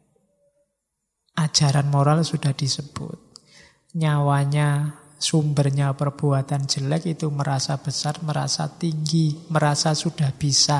ajaran moral sudah disebut. Nyawanya, sumbernya perbuatan jelek itu merasa besar, merasa tinggi, merasa sudah bisa.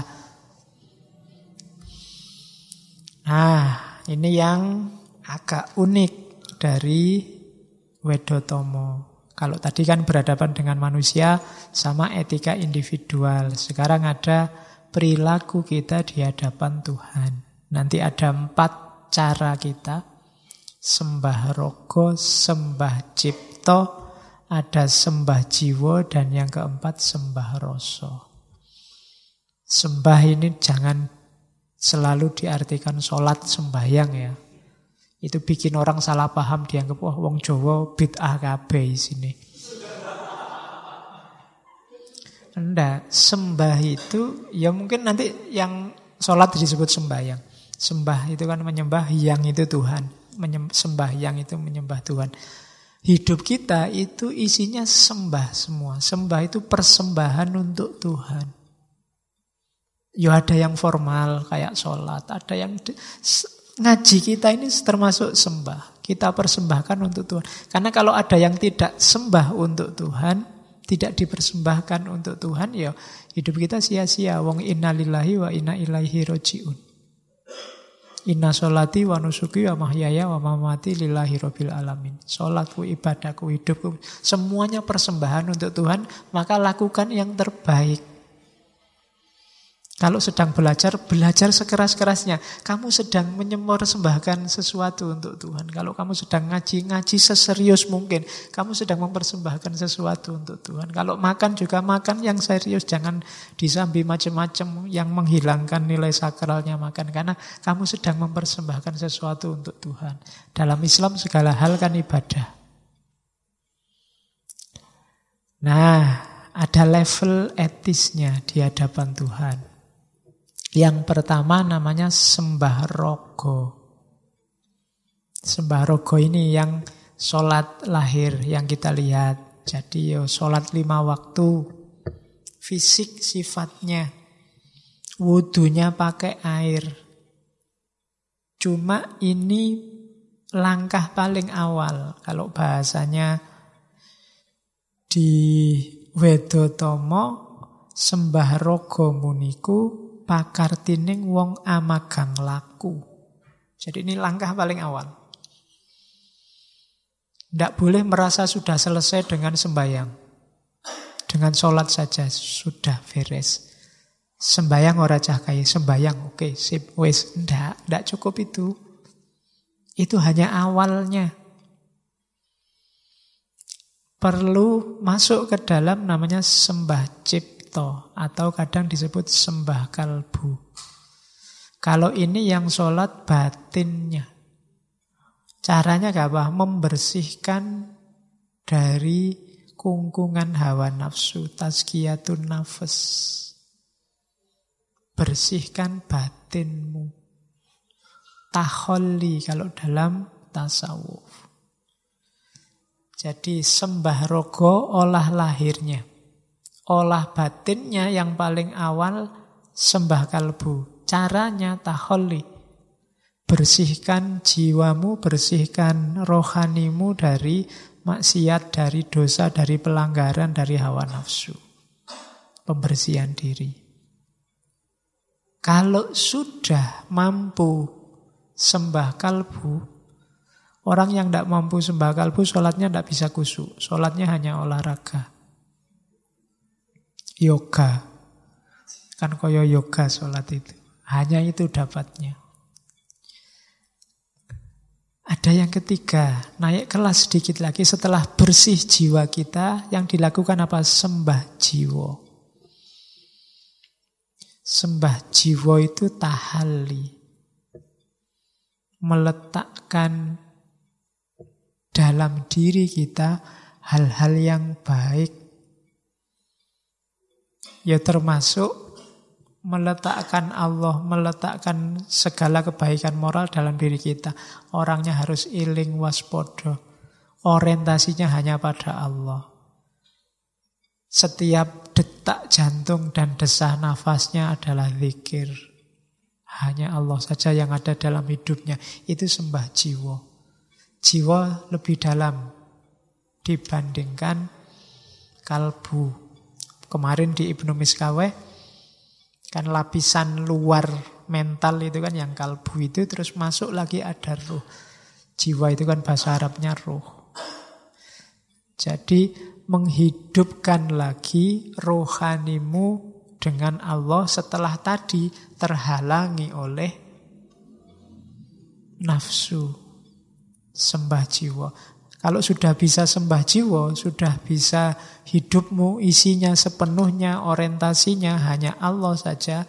Nah, ini yang agak unik dari Wedotomo. Kalau tadi kan berhadapan dengan manusia sama etika individual. Sekarang ada perilaku kita di hadapan Tuhan. Nanti ada 4 cara kita. Sembah rogo, sembah cipto, ada sembah jiwa, dan yang keempat sembah rasa. Sembah ini jangan selalu diartikan sholat sembahyang ya. Itu bikin orang salah paham, dianggap wah wong Jawa bid'ah kabeh sini. Enggak, sembah itu ya mungkin nanti yang sholat disebut sembahyang. Sembah itu kan menyembah, yang itu Tuhan. Sembahyang itu menyembah Tuhan. Hidup kita itu isinya sembah semua. Sembah itu persembahan untuk Tuhan. Ya ada yang formal kayak sholat, ada yang ngaji kita ini termasuk sembah. Kita persembahkan untuk Tuhan. Karena kalau ada yang tidak sembah untuk Tuhan, tidak dipersembahkan untuk Tuhan, ya hidup kita sia-sia. Wong inna lillahi wa inna ilaihi roji'un. Inna sholati wa nusuki wa mahyaya wa mamati lillahi rabbil alamin. Sholatku, ibadahku, hidupku, semuanya persembahan untuk Tuhan. Maka lakukan yang terbaik. Kalau sedang belajar, belajar sekeras-kerasnya. Kamu sedang mempersembahkan sesuatu untuk Tuhan. Kalau kamu sedang ngaji, ngaji seserius mungkin. Kamu sedang mempersembahkan sesuatu untuk Tuhan. Kalau makan juga makan yang serius. Jangan disambi macam-macam yang menghilangkan nilai sakralnya makan. Karena kamu sedang mempersembahkan sesuatu untuk Tuhan. Dalam Islam segala hal kan ibadah. Nah, ada level etisnya di hadapan Tuhan. Yang pertama namanya sembah rogo. Sembah rogo ini yang sholat lahir yang kita lihat. Jadi sholat 5 waktu. Fisik sifatnya. Wudunya pakai air. Cuma ini langkah paling awal. Kalau bahasanya di Wedotomo, sembah rogo muniku pakartining wong amagang laku. Jadi ini langkah paling awal. Tidak boleh merasa sudah selesai dengan sembahyang. Dengan sholat saja sudah beres. Sembahyang ora cah kaya, sembahyang oke, sip, wis. Tidak cukup itu. Itu hanya awalnya. Perlu masuk ke dalam namanya sembah cipto atau kadang disebut sembah kalbu. Kalau ini yang sholat batinnya. Caranya gak apa? Membersihkan dari kungkungan hawa nafsu, tazkiyatun nafas. Bersihkan batinmu. Taholli kalau dalam tasawuf. Jadi sembah rogo olah lahirnya. Olah batinnya yang paling awal sembah kalbu. Caranya taholli. Bersihkan jiwamu, bersihkan rohanimu dari maksiat, dari dosa, dari pelanggaran, dari hawa nafsu. Pembersihan diri. Kalau sudah mampu sembah kalbu, orang yang tidak mampu sembah kalbu, sholatnya tidak bisa khusyuk. Sholatnya hanya olahraga. Yoga. Kan koyo yoga sholat itu. Hanya itu dapatnya. Ada yang ketiga, naik kelas sedikit lagi setelah bersih jiwa kita, yang dilakukan apa? Sembah jiwa. Sembah jiwa itu tahalli. Meletakkan dalam diri kita hal-hal yang baik. Ya termasuk meletakkan Allah, meletakkan segala kebaikan moral dalam diri kita. Orangnya harus iling waspodo. Orientasinya hanya pada Allah. Setiap detak jantung dan desah nafasnya adalah zikir. Hanya Allah saja yang ada dalam hidupnya. Itu sembah jiwa. Jiwa lebih dalam dibandingkan kalbu. Kemarin di Ibnu Miskaweh, kan lapisan luar mental itu kan yang kalbu itu, terus masuk lagi ada ruh. Jiwa itu kan bahasa Arabnya ruh. Jadi menghidupkan lagi rohanimu dengan Allah setelah tadi terhalangi oleh nafsu. Sembah jiwa. Kalau sudah bisa sembah jiwa, sudah bisa hidupmu isinya sepenuhnya, orientasinya hanya Allah saja.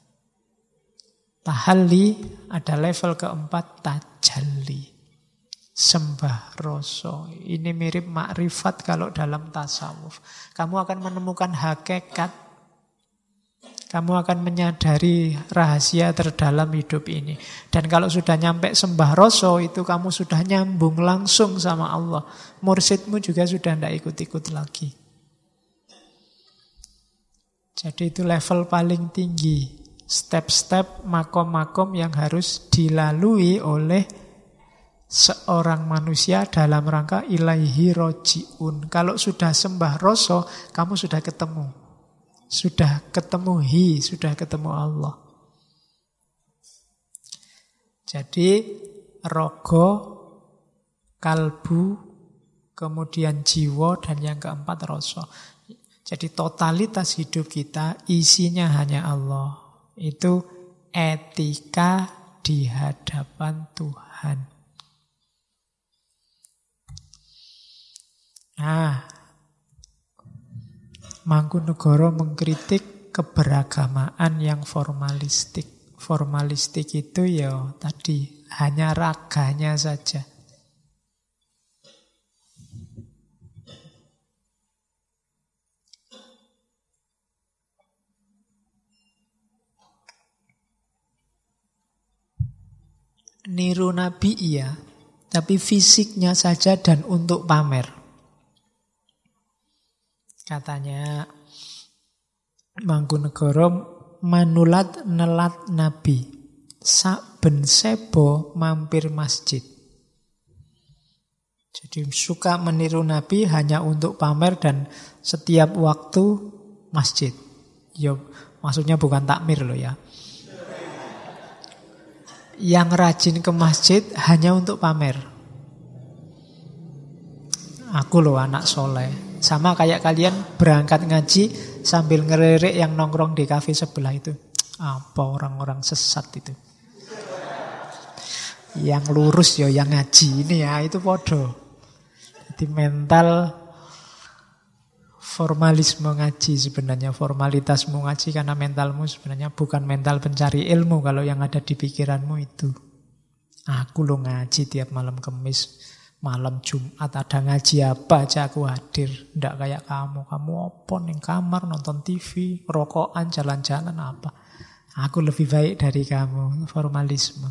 Tahalli ada level keempat, tajalli. Sembah rasa. Ini mirip makrifat kalau dalam tasawuf. Kamu akan menemukan hakikat. Kamu akan menyadari rahasia terdalam hidup ini. Dan kalau sudah nyampe sembah rasa, itu kamu sudah nyambung langsung sama Allah. Mursyidmu juga sudah tidak ikut-ikut lagi. Jadi itu level paling tinggi. Step-step, makom-makom yang harus dilalui oleh seorang manusia dalam rangka ilaihi roji'un. Kalau sudah sembah rasa, kamu sudah ketemu. Sudah ketemu sudah ketemu Allah. Jadi rogo, kalbu, kemudian jiwa, dan yang keempat rasa. Jadi totalitas hidup kita isinya hanya Allah. Itu etika di hadapan Tuhan. Nah, Mangkunegara mengkritik keberagamaan yang formalistik. Formalistik itu ya tadi hanya raganya saja. Niru Nabi iya, tapi fisiknya saja dan untuk pamer. Katanya Mangkunegara manulat nelat Nabi, saben sebo mampir masjid. Jadi suka meniru Nabi hanya untuk pamer dan setiap waktu masjid. Ya, maksudnya bukan takmir loh ya. Yang rajin ke masjid hanya untuk pamer. Aku loh anak soleh. Sama kayak kalian berangkat ngaji sambil ngererik yang nongkrong di kafe sebelah itu. Apa orang-orang sesat itu. Yang lurus ya yang ngaji ini ya, itu podo. Jadi mental formalisme ngaji sebenarnya, formalitasmu ngaji karena mentalmu sebenarnya bukan mental pencari ilmu kalau yang ada di pikiranmu itu. Aku lo ngaji tiap malam Kamis, malam Jumat ada ngaji apa aja aku hadir. Nggak kayak kamu apa ning kamar nonton TV, rokokan, jalan-jalan apa. Aku lebih baik dari kamu, formalisme.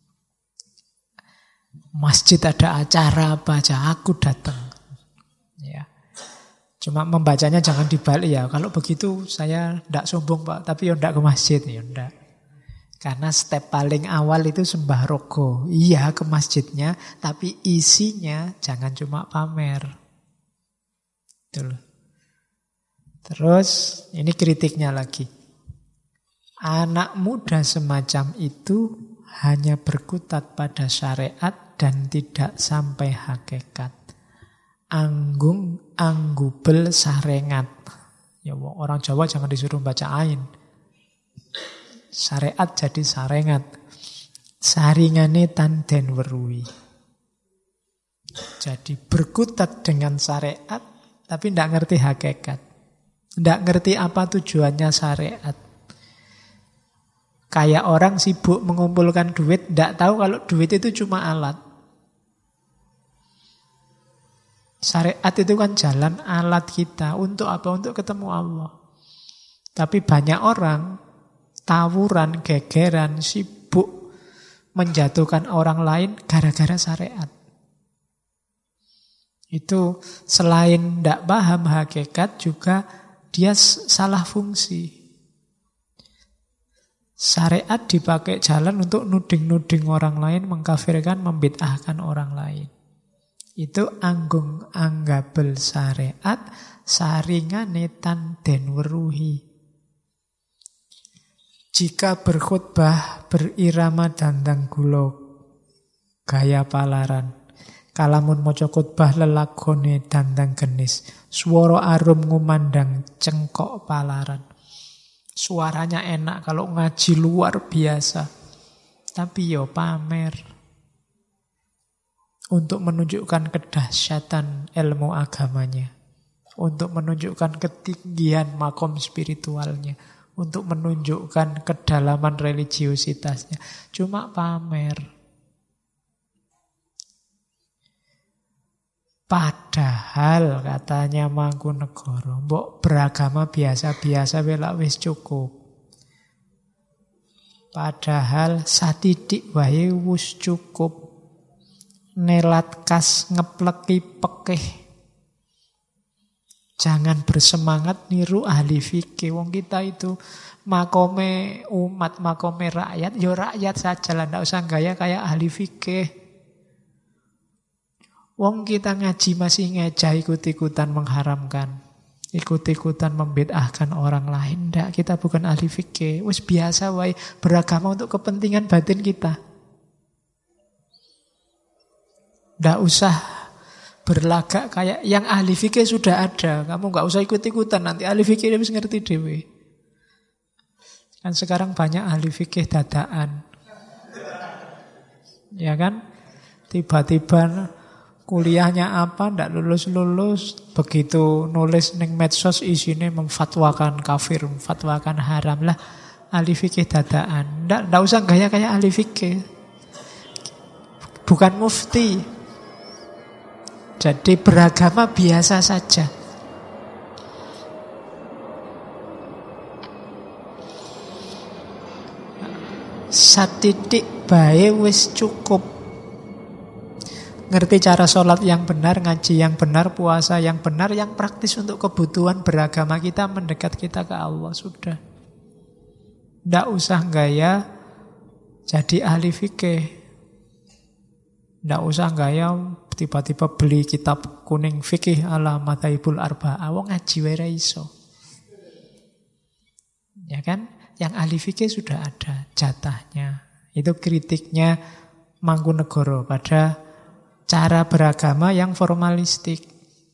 Masjid ada acara apa aja aku datang. Ya. Cuma membacanya jangan dibalik ya. Kalau begitu saya tidak sombong Pak, tapi ya tidak ke masjid ya tidak. Karena step paling awal itu sembah rogo. Iya ke masjidnya, tapi isinya jangan cuma pamer. Betul. Terus ini kritiknya lagi. Anak muda semacam itu hanya berkutat pada syariat dan tidak sampai hakikat. Anggubel sarengat. Ya orang Jawa jangan disuruh baca ain. Syariat jadi sarengat. Saringane tanden weruhi. Jadi berkutat dengan syariat tapi tidak ngerti hakikat. Tidak ngerti apa tujuannya syariat. Kayak orang sibuk mengumpulkan duit, tidak tahu kalau duit itu cuma alat. Syariat itu kan jalan alat kita. Untuk apa? Untuk ketemu Allah. Tapi banyak orang tawuran, gegeran, sibuk menjatuhkan orang lain gara-gara syariat. Itu selain tidak paham hakikat juga dia salah fungsi. Syariat dipakai jalan untuk nuding-nuding orang lain, mengkafirkan, membid'ahkan orang lain. Itu anggabel syariat, saringane tanden weruhi. Jika berkhutbah berirama dandang gulok, gaya palaran. Kalamun maca khutbah lelakone dandang genis, swara arum ngumandang cengkok palaran. Suaranya enak kalau ngaji luar biasa, tapi yo pamer. Untuk menunjukkan kedahsyatan ilmu agamanya. Untuk menunjukkan ketinggian makom spiritualnya. Untuk menunjukkan kedalaman religiositasnya. Cuma pamer. Padahal katanya Mangkunegara, mbok beragama biasa-biasa welak wis cukup. Padahal satidik wae wis cukup. Nelat kas ngepleki pekeh. Jangan bersemangat niru ahli fikih. Wong kita itu makome umat, makome rakyat. Ya rakyat saja lah, tidak usah gaya kayak ahli fikih. Wong kita ngaji masih ngejah ikut-ikutan mengharamkan. Ikut-ikutan membid'ahkan orang lain. Tidak, kita bukan ahli fikih. Wis biasa wae beragama untuk kepentingan batin kita. Tidak usah berlagak kayak yang ahli fikih sudah ada. Kamu nggak usah ikut-ikutan, nanti ahli fikih dia bisa ngerti dewe. Kan sekarang banyak ahli fikih dadakan. Ya kan? Tiba-tiba kuliahnya apa, ndak lulus-lulus, begitu nulis ning medsos isine memfatwakan kafir, memfatwakan haram lah. Ahli fikih dadakan. Ndak usah gaya kayak ahli fikih. Bukan mufti. Jadi beragama biasa saja. Satitik bae wis cukup. Ngerti cara sholat yang benar, ngaji yang benar, puasa yang benar, yang praktis untuk kebutuhan beragama kita, mendekat kita ke Allah, sudah. Nggak usah gaya jadi ahli fikih. Nggak usah gaya tiba-tiba beli kitab kuning fikih ala Madhaibul Arba'ah. Wong ngaji wae ra iso. Ya kan? Yang ahli fikih sudah ada jatahnya. Itu kritiknya Mangkunegoro pada cara beragama yang formalistik.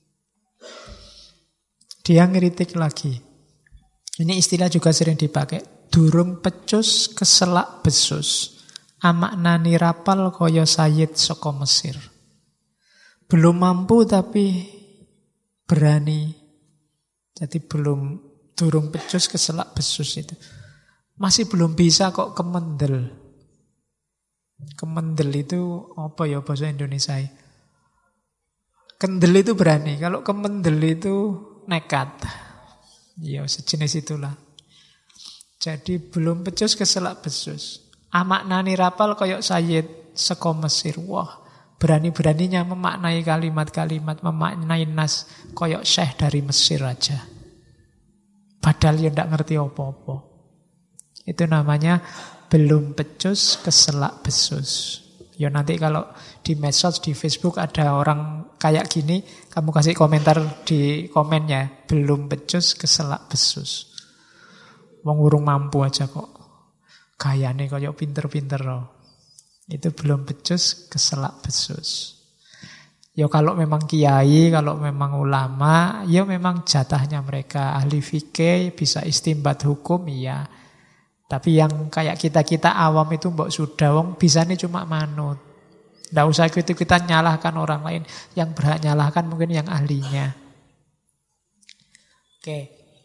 Dia ngeritik lagi. Ini istilah juga sering dipakai. Durung pecus keselak besus. Amaknani rapal kaya Sayyid saka Mesir. Belum mampu tapi berani. Jadi durung pecus keselak besus itu. Masih belum bisa kok kemendel. Kemendel itu apa ya bahasa Indonesia? Kendel itu berani. Kalau kemendel itu nekat. Ya sejenis itulah. Jadi belum pecus keselak besus. Amaknani rapal koyok Sayyid saka Mesir. Wah, berani-beraninya memaknai kalimat-kalimat, memaknai nas koyok Syekh dari Mesir aja. Padahal ya ndak ngerti apa-apa. Itu namanya belum pecus keselak besus. Ya nanti kalau di medsos, di Facebook ada orang kayak gini, kamu kasih komentar di komennya, belum pecus keselak besus. Wong urung mampu aja kok. Gayane koyo pinter-pinter loh. Itu belum pecus keselak besus. Ya kalau memang kiai, kalau memang ulama, ya memang jatahnya mereka. Ahli fikih bisa istimbat hukum, iya. Tapi yang kayak kita-kita awam itu mbok sudah wong bisane cuma manut. Nggak usah kita nyalahkan orang lain. Yang berhak nyalahkan mungkin yang ahlinya. Oke.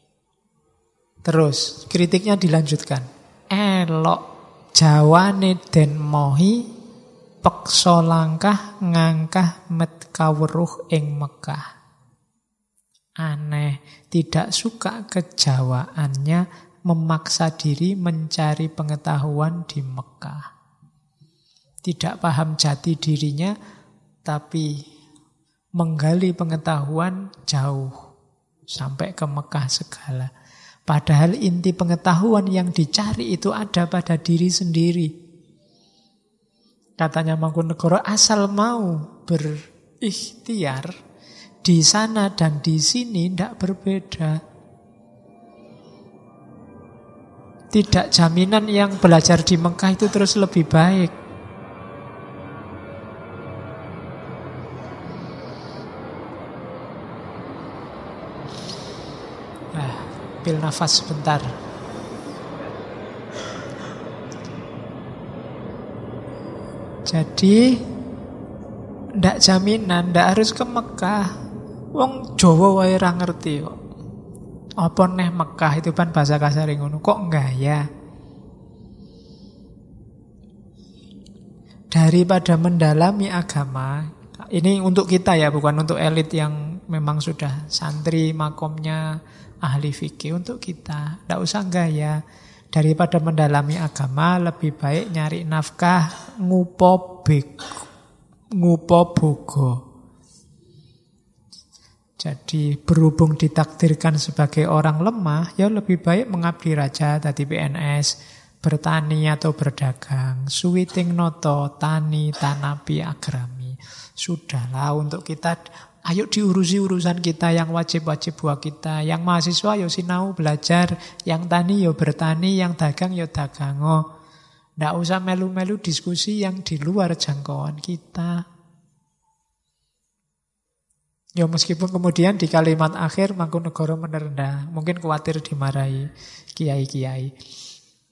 Terus kritiknya dilanjutkan. Elok jawane den mohi peksa langkah ngangkah met kawruh ing Mekah. Aneh, tidak suka kejawaannya memaksa diri mencari pengetahuan di Mekah. Tidak paham jati dirinya, tapi menggali pengetahuan jauh. Sampai ke Mekah segala. Padahal inti pengetahuan yang dicari itu ada pada diri sendiri. Katanya Mangkunegoro, asal mau berikhtiar, di sana dan di sini tidak berbeda. Tidak jaminan yang belajar di Mekah itu terus lebih baik. Ambil nafas sebentar. Jadi ndak jaminan, ndak harus ke Mekah. Wong Jawa wae ra ngerti kok. Apa neh Mekah itu kan bahasa kasar ngono. Kok enggak ya? Daripada mendalami agama, ini untuk kita ya, bukan untuk elit yang memang sudah santri makomnya ahli fikih. Untuk kita, tidak usah gaya. Daripada mendalami agama, lebih baik nyari nafkah ngupo bogo. Jadi berhubung ditakdirkan sebagai orang lemah, ya lebih baik mengabdi raja, tadi PNS, bertani atau berdagang, suwiting noto, tani, tanapi, agrami. Sudahlah untuk kita, ayo diurusi urusan kita yang wajib-wajib buat kita. Yang mahasiswa yo sinau belajar, yang tani yo bertani, yang dagang yo dagango. Nggak usah melu-melu diskusi yang di luar jangkauan kita. Ya meskipun kemudian di kalimat akhir Mangkunegoro menerendah, mungkin khawatir dimarahi kiai-kiai.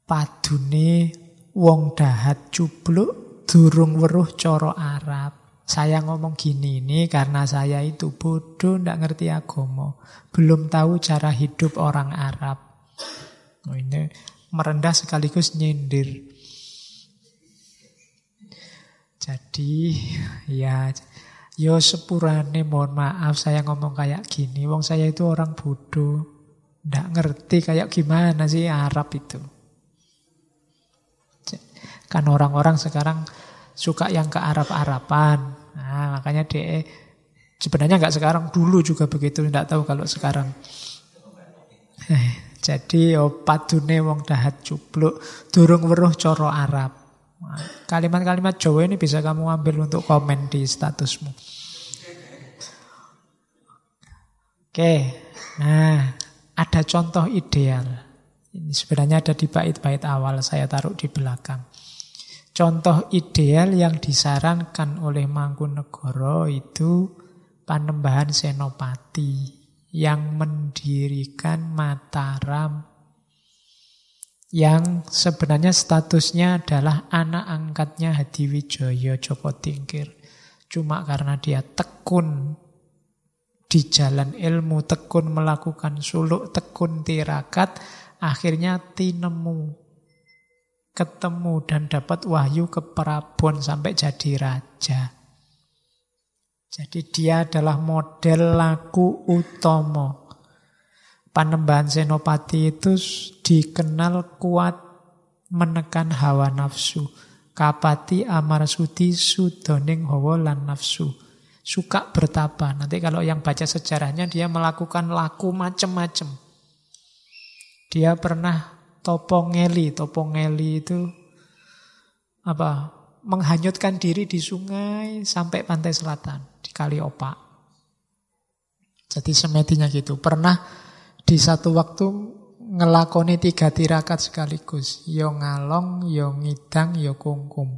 Padune wong dahat cubluk durung weruh cara Arab. Saya ngomong gini ini karena saya itu bodoh, ndak ngerti agama. Belum tahu cara hidup orang Arab. Oh, ini merendah sekaligus nyindir. Jadi ya yo sepurane mohon maaf saya ngomong kayak gini. Wong saya itu orang bodoh. Ndak ngerti kayak gimana sih Arab itu. Kan orang-orang sekarang suka yang ke Arab-Araban. Nah, makanya dia sebenarnya nggak sekarang, dulu juga begitu, nggak tahu kalau sekarang. Jadi padune wong dahat cubluk durung weruh cara Arab. Kalimat-kalimat Jawa ini bisa kamu ambil untuk komen di statusmu. Oke, nah ada contoh ideal. Ini sebenarnya ada di bait-bait awal, saya taruh di belakang. Contoh ideal yang disarankan oleh Mangkunegara itu Panembahan Senopati yang mendirikan Mataram, yang sebenarnya statusnya adalah anak angkatnya Hadiwijaya Joko Tingkir. Cuma karena dia tekun di jalan ilmu, tekun melakukan suluk, tekun tirakat, akhirnya ketemu dan dapat wahyu ke Prabon sampai jadi raja. Jadi dia adalah model laku utomo. Panembahan Senopati itu dikenal kuat menekan hawa nafsu. Kapati Amarsudi Sudoning Hawa lan nafsu. Suka bertapa. Nanti kalau yang baca sejarahnya dia melakukan laku macam-macam. Dia pernah Topongeli itu menghanyutkan diri di sungai sampai pantai selatan di Kali Opak. Jadi semetinya gitu. Pernah di satu waktu ngelakoni 3 tirakat sekaligus. Yo ngalong, yo ngidang, yo kungkum.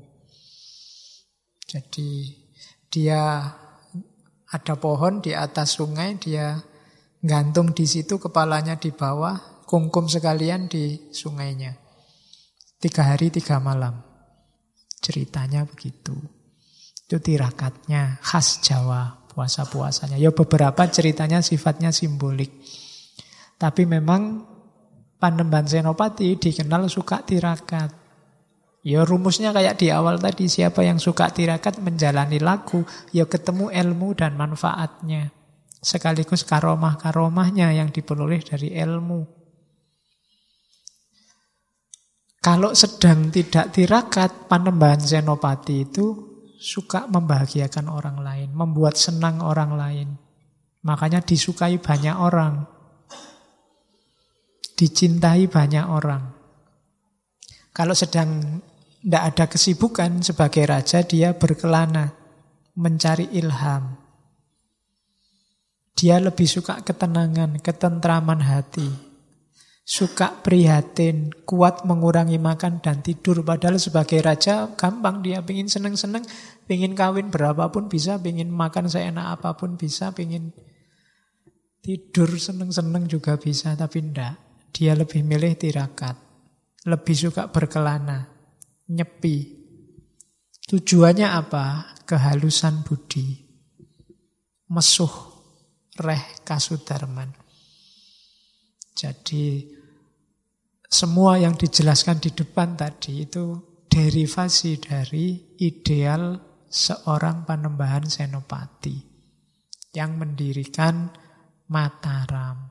Jadi dia ada pohon di atas sungai, dia gantung di situ, kepalanya di bawah, kungkum sekalian di sungainya. 3 hari 3 malam. Ceritanya begitu. Itu tirakatnya khas Jawa, puasa-puasanya. Ya beberapa ceritanya sifatnya simbolik. Tapi memang Panembahan Senopati dikenal suka tirakat. Ya rumusnya kayak di awal tadi, siapa yang suka tirakat menjalani laku, ya ketemu ilmu dan manfaatnya. Sekaligus karomah-karomahnya yang diperoleh dari ilmu. Kalau sedang tidak tirakat, Panembahan Senopati itu suka membahagiakan orang lain, membuat senang orang lain. Makanya disukai banyak orang, dicintai banyak orang. Kalau sedang tidak ada kesibukan sebagai raja, dia berkelana, mencari ilham. Dia lebih suka ketenangan, ketentraman hati. Suka prihatin, kuat mengurangi makan dan tidur. Padahal sebagai raja gampang, dia pengen seneng-seneng, pengen kawin berapapun bisa, pengen makan seenak apapun bisa, pengen tidur seneng-seneng juga bisa. Tapi enggak, dia lebih milih tirakat, lebih suka berkelana, nyepi. Tujuannya apa? Kehalusan budi, mesuh reh kasudarman. Jadi semua yang dijelaskan di depan tadi itu derivasi dari ideal seorang Panembahan Senopati yang mendirikan Mataram.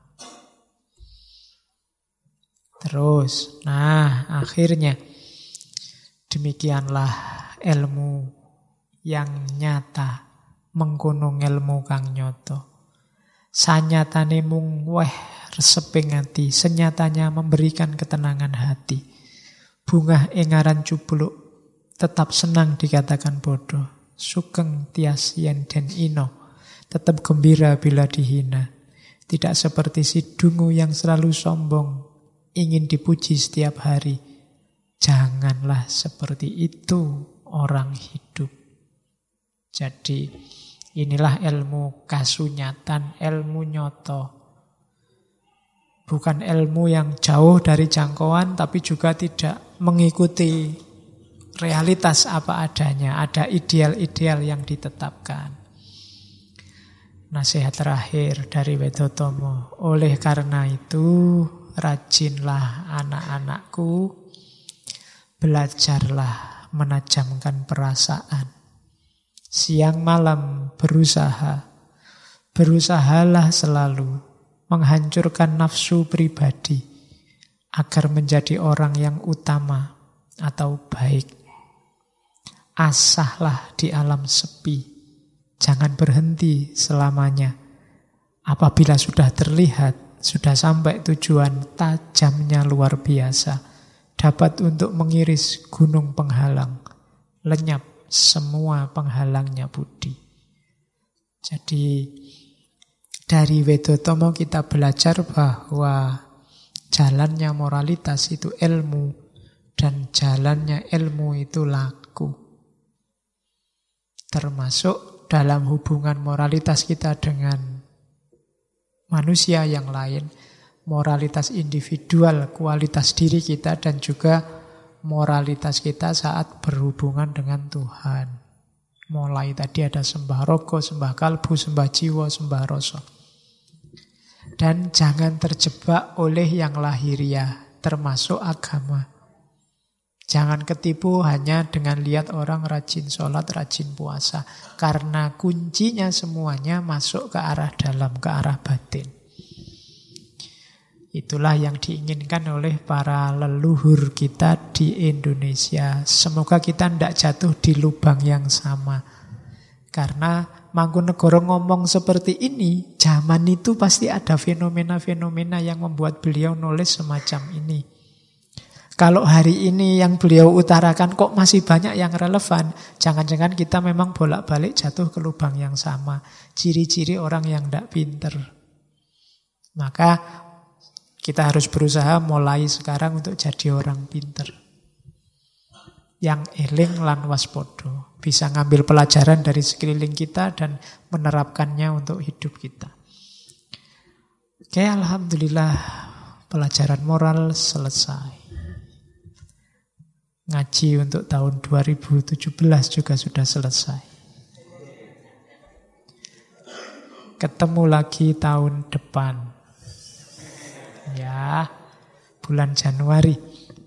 Terus, akhirnya demikianlah ilmu yang nyata menggunung ilmu kang nyoto. Sanyatane mung reseping ati, senyatanya memberikan ketenangan hati. Bungah engaran cubluk, tetap senang dikatakan bodoh. Sugeng tias yen den ino, tetap gembira bila dihina. Tidak seperti si dungu yang selalu sombong, ingin dipuji setiap hari. Janganlah seperti itu orang hidup. Jadi inilah ilmu kasunyatan, ilmu nyoto. Bukan ilmu yang jauh dari jangkauan, tapi juga tidak mengikuti realitas apa adanya. Ada ideal-ideal yang ditetapkan. Nasihat terakhir dari Wedotomo. Oleh karena itu, rajinlah anak-anakku, belajarlah menajamkan perasaan. Siang malam berusahalah selalu menghancurkan nafsu pribadi agar menjadi orang yang utama atau baik. Asahlah di alam sepi, jangan berhenti selamanya. Apabila sudah terlihat, sudah sampai tujuan, tajamnya luar biasa, dapat untuk mengiris gunung penghalang, lenyap semua penghalangnya budi. Jadi dari Wedotomo kita belajar bahwa jalannya moralitas itu ilmu, dan jalannya ilmu itu laku. Termasuk dalam hubungan moralitas kita dengan manusia yang lain, moralitas individual, kualitas diri kita, dan juga moralitas kita saat berhubungan dengan Tuhan. Mulai tadi ada sembah rogo, sembah kalbu, sembah jiwa, sembah rasa. Dan jangan terjebak oleh yang lahiriah, termasuk agama. Jangan ketipu hanya dengan lihat orang rajin sholat, rajin puasa. Karena kuncinya semuanya masuk ke arah dalam, ke arah batin. Itulah yang diinginkan oleh para leluhur kita di Indonesia. Semoga kita tidak jatuh di lubang yang sama. Karena Mangkunegoro ngomong seperti ini, zaman itu pasti ada fenomena-fenomena yang membuat beliau nulis semacam ini. Kalau hari ini yang beliau utarakan kok masih banyak yang relevan, jangan-jangan kita memang bolak-balik jatuh ke lubang yang sama. Ciri-ciri orang yang tidak pinter. Maka kita harus berusaha mulai sekarang untuk jadi orang pinter. Yang eling lan waspodo. Bisa ngambil pelajaran dari sekeliling kita dan menerapkannya untuk hidup kita. Oke, alhamdulillah pelajaran moral selesai. Ngaji untuk tahun 2017 juga sudah selesai. Ketemu lagi tahun depan. Ya, bulan Januari.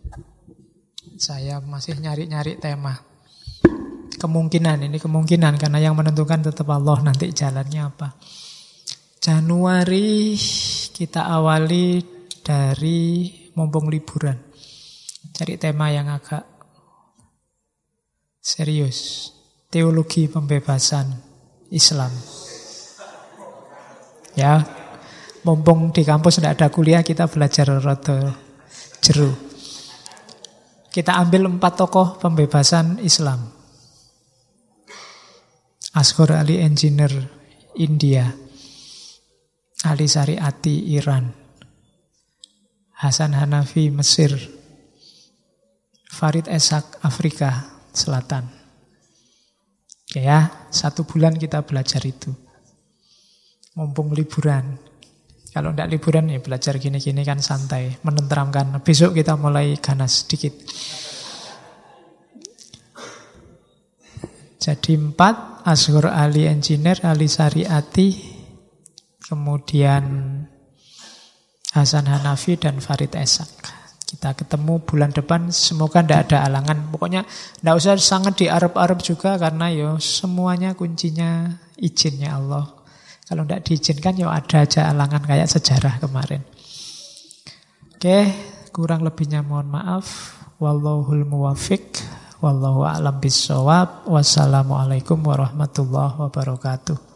Saya masih nyari-nyari tema. Kemungkinan karena yang menentukan tetap Allah nanti jalannya apa. Januari kita awali dari mumpung liburan. Cari tema yang agak serius. Teologi pembebasan Islam. Ya, mumpung di kampus tidak ada kuliah, kita belajar rada jeru. Kita ambil 4 tokoh pembebasan Islam. Asghar Ali Engineer, India. Ali Syariati, Iran. Hasan Hanafi, Mesir. Farid Esak, Afrika Selatan. Oke ya, 1 bulan kita belajar itu. Mumpung liburan. Kalau tidak liburan ya belajar gini-gini kan santai, menenteramkan. Besok kita mulai ganas sedikit. Jadi 4, Asghar Ali Engineer, Ali Syariati, kemudian Hasan Hanafi dan Farid Esak. Kita ketemu bulan depan, semoga tidak ada halangan. Pokoknya tidak usah sangat diarep-arep juga, karena semuanya kuncinya izinnya Allah. Kalau tidak diizinkan ada aja halangan kayak sejarah kemarin. Oke, kurang lebihnya mohon maaf. Wallahul muwaffiq. Wallahu a'lam bishawab. Wassalamualaikum warahmatullahi wabarakatuh.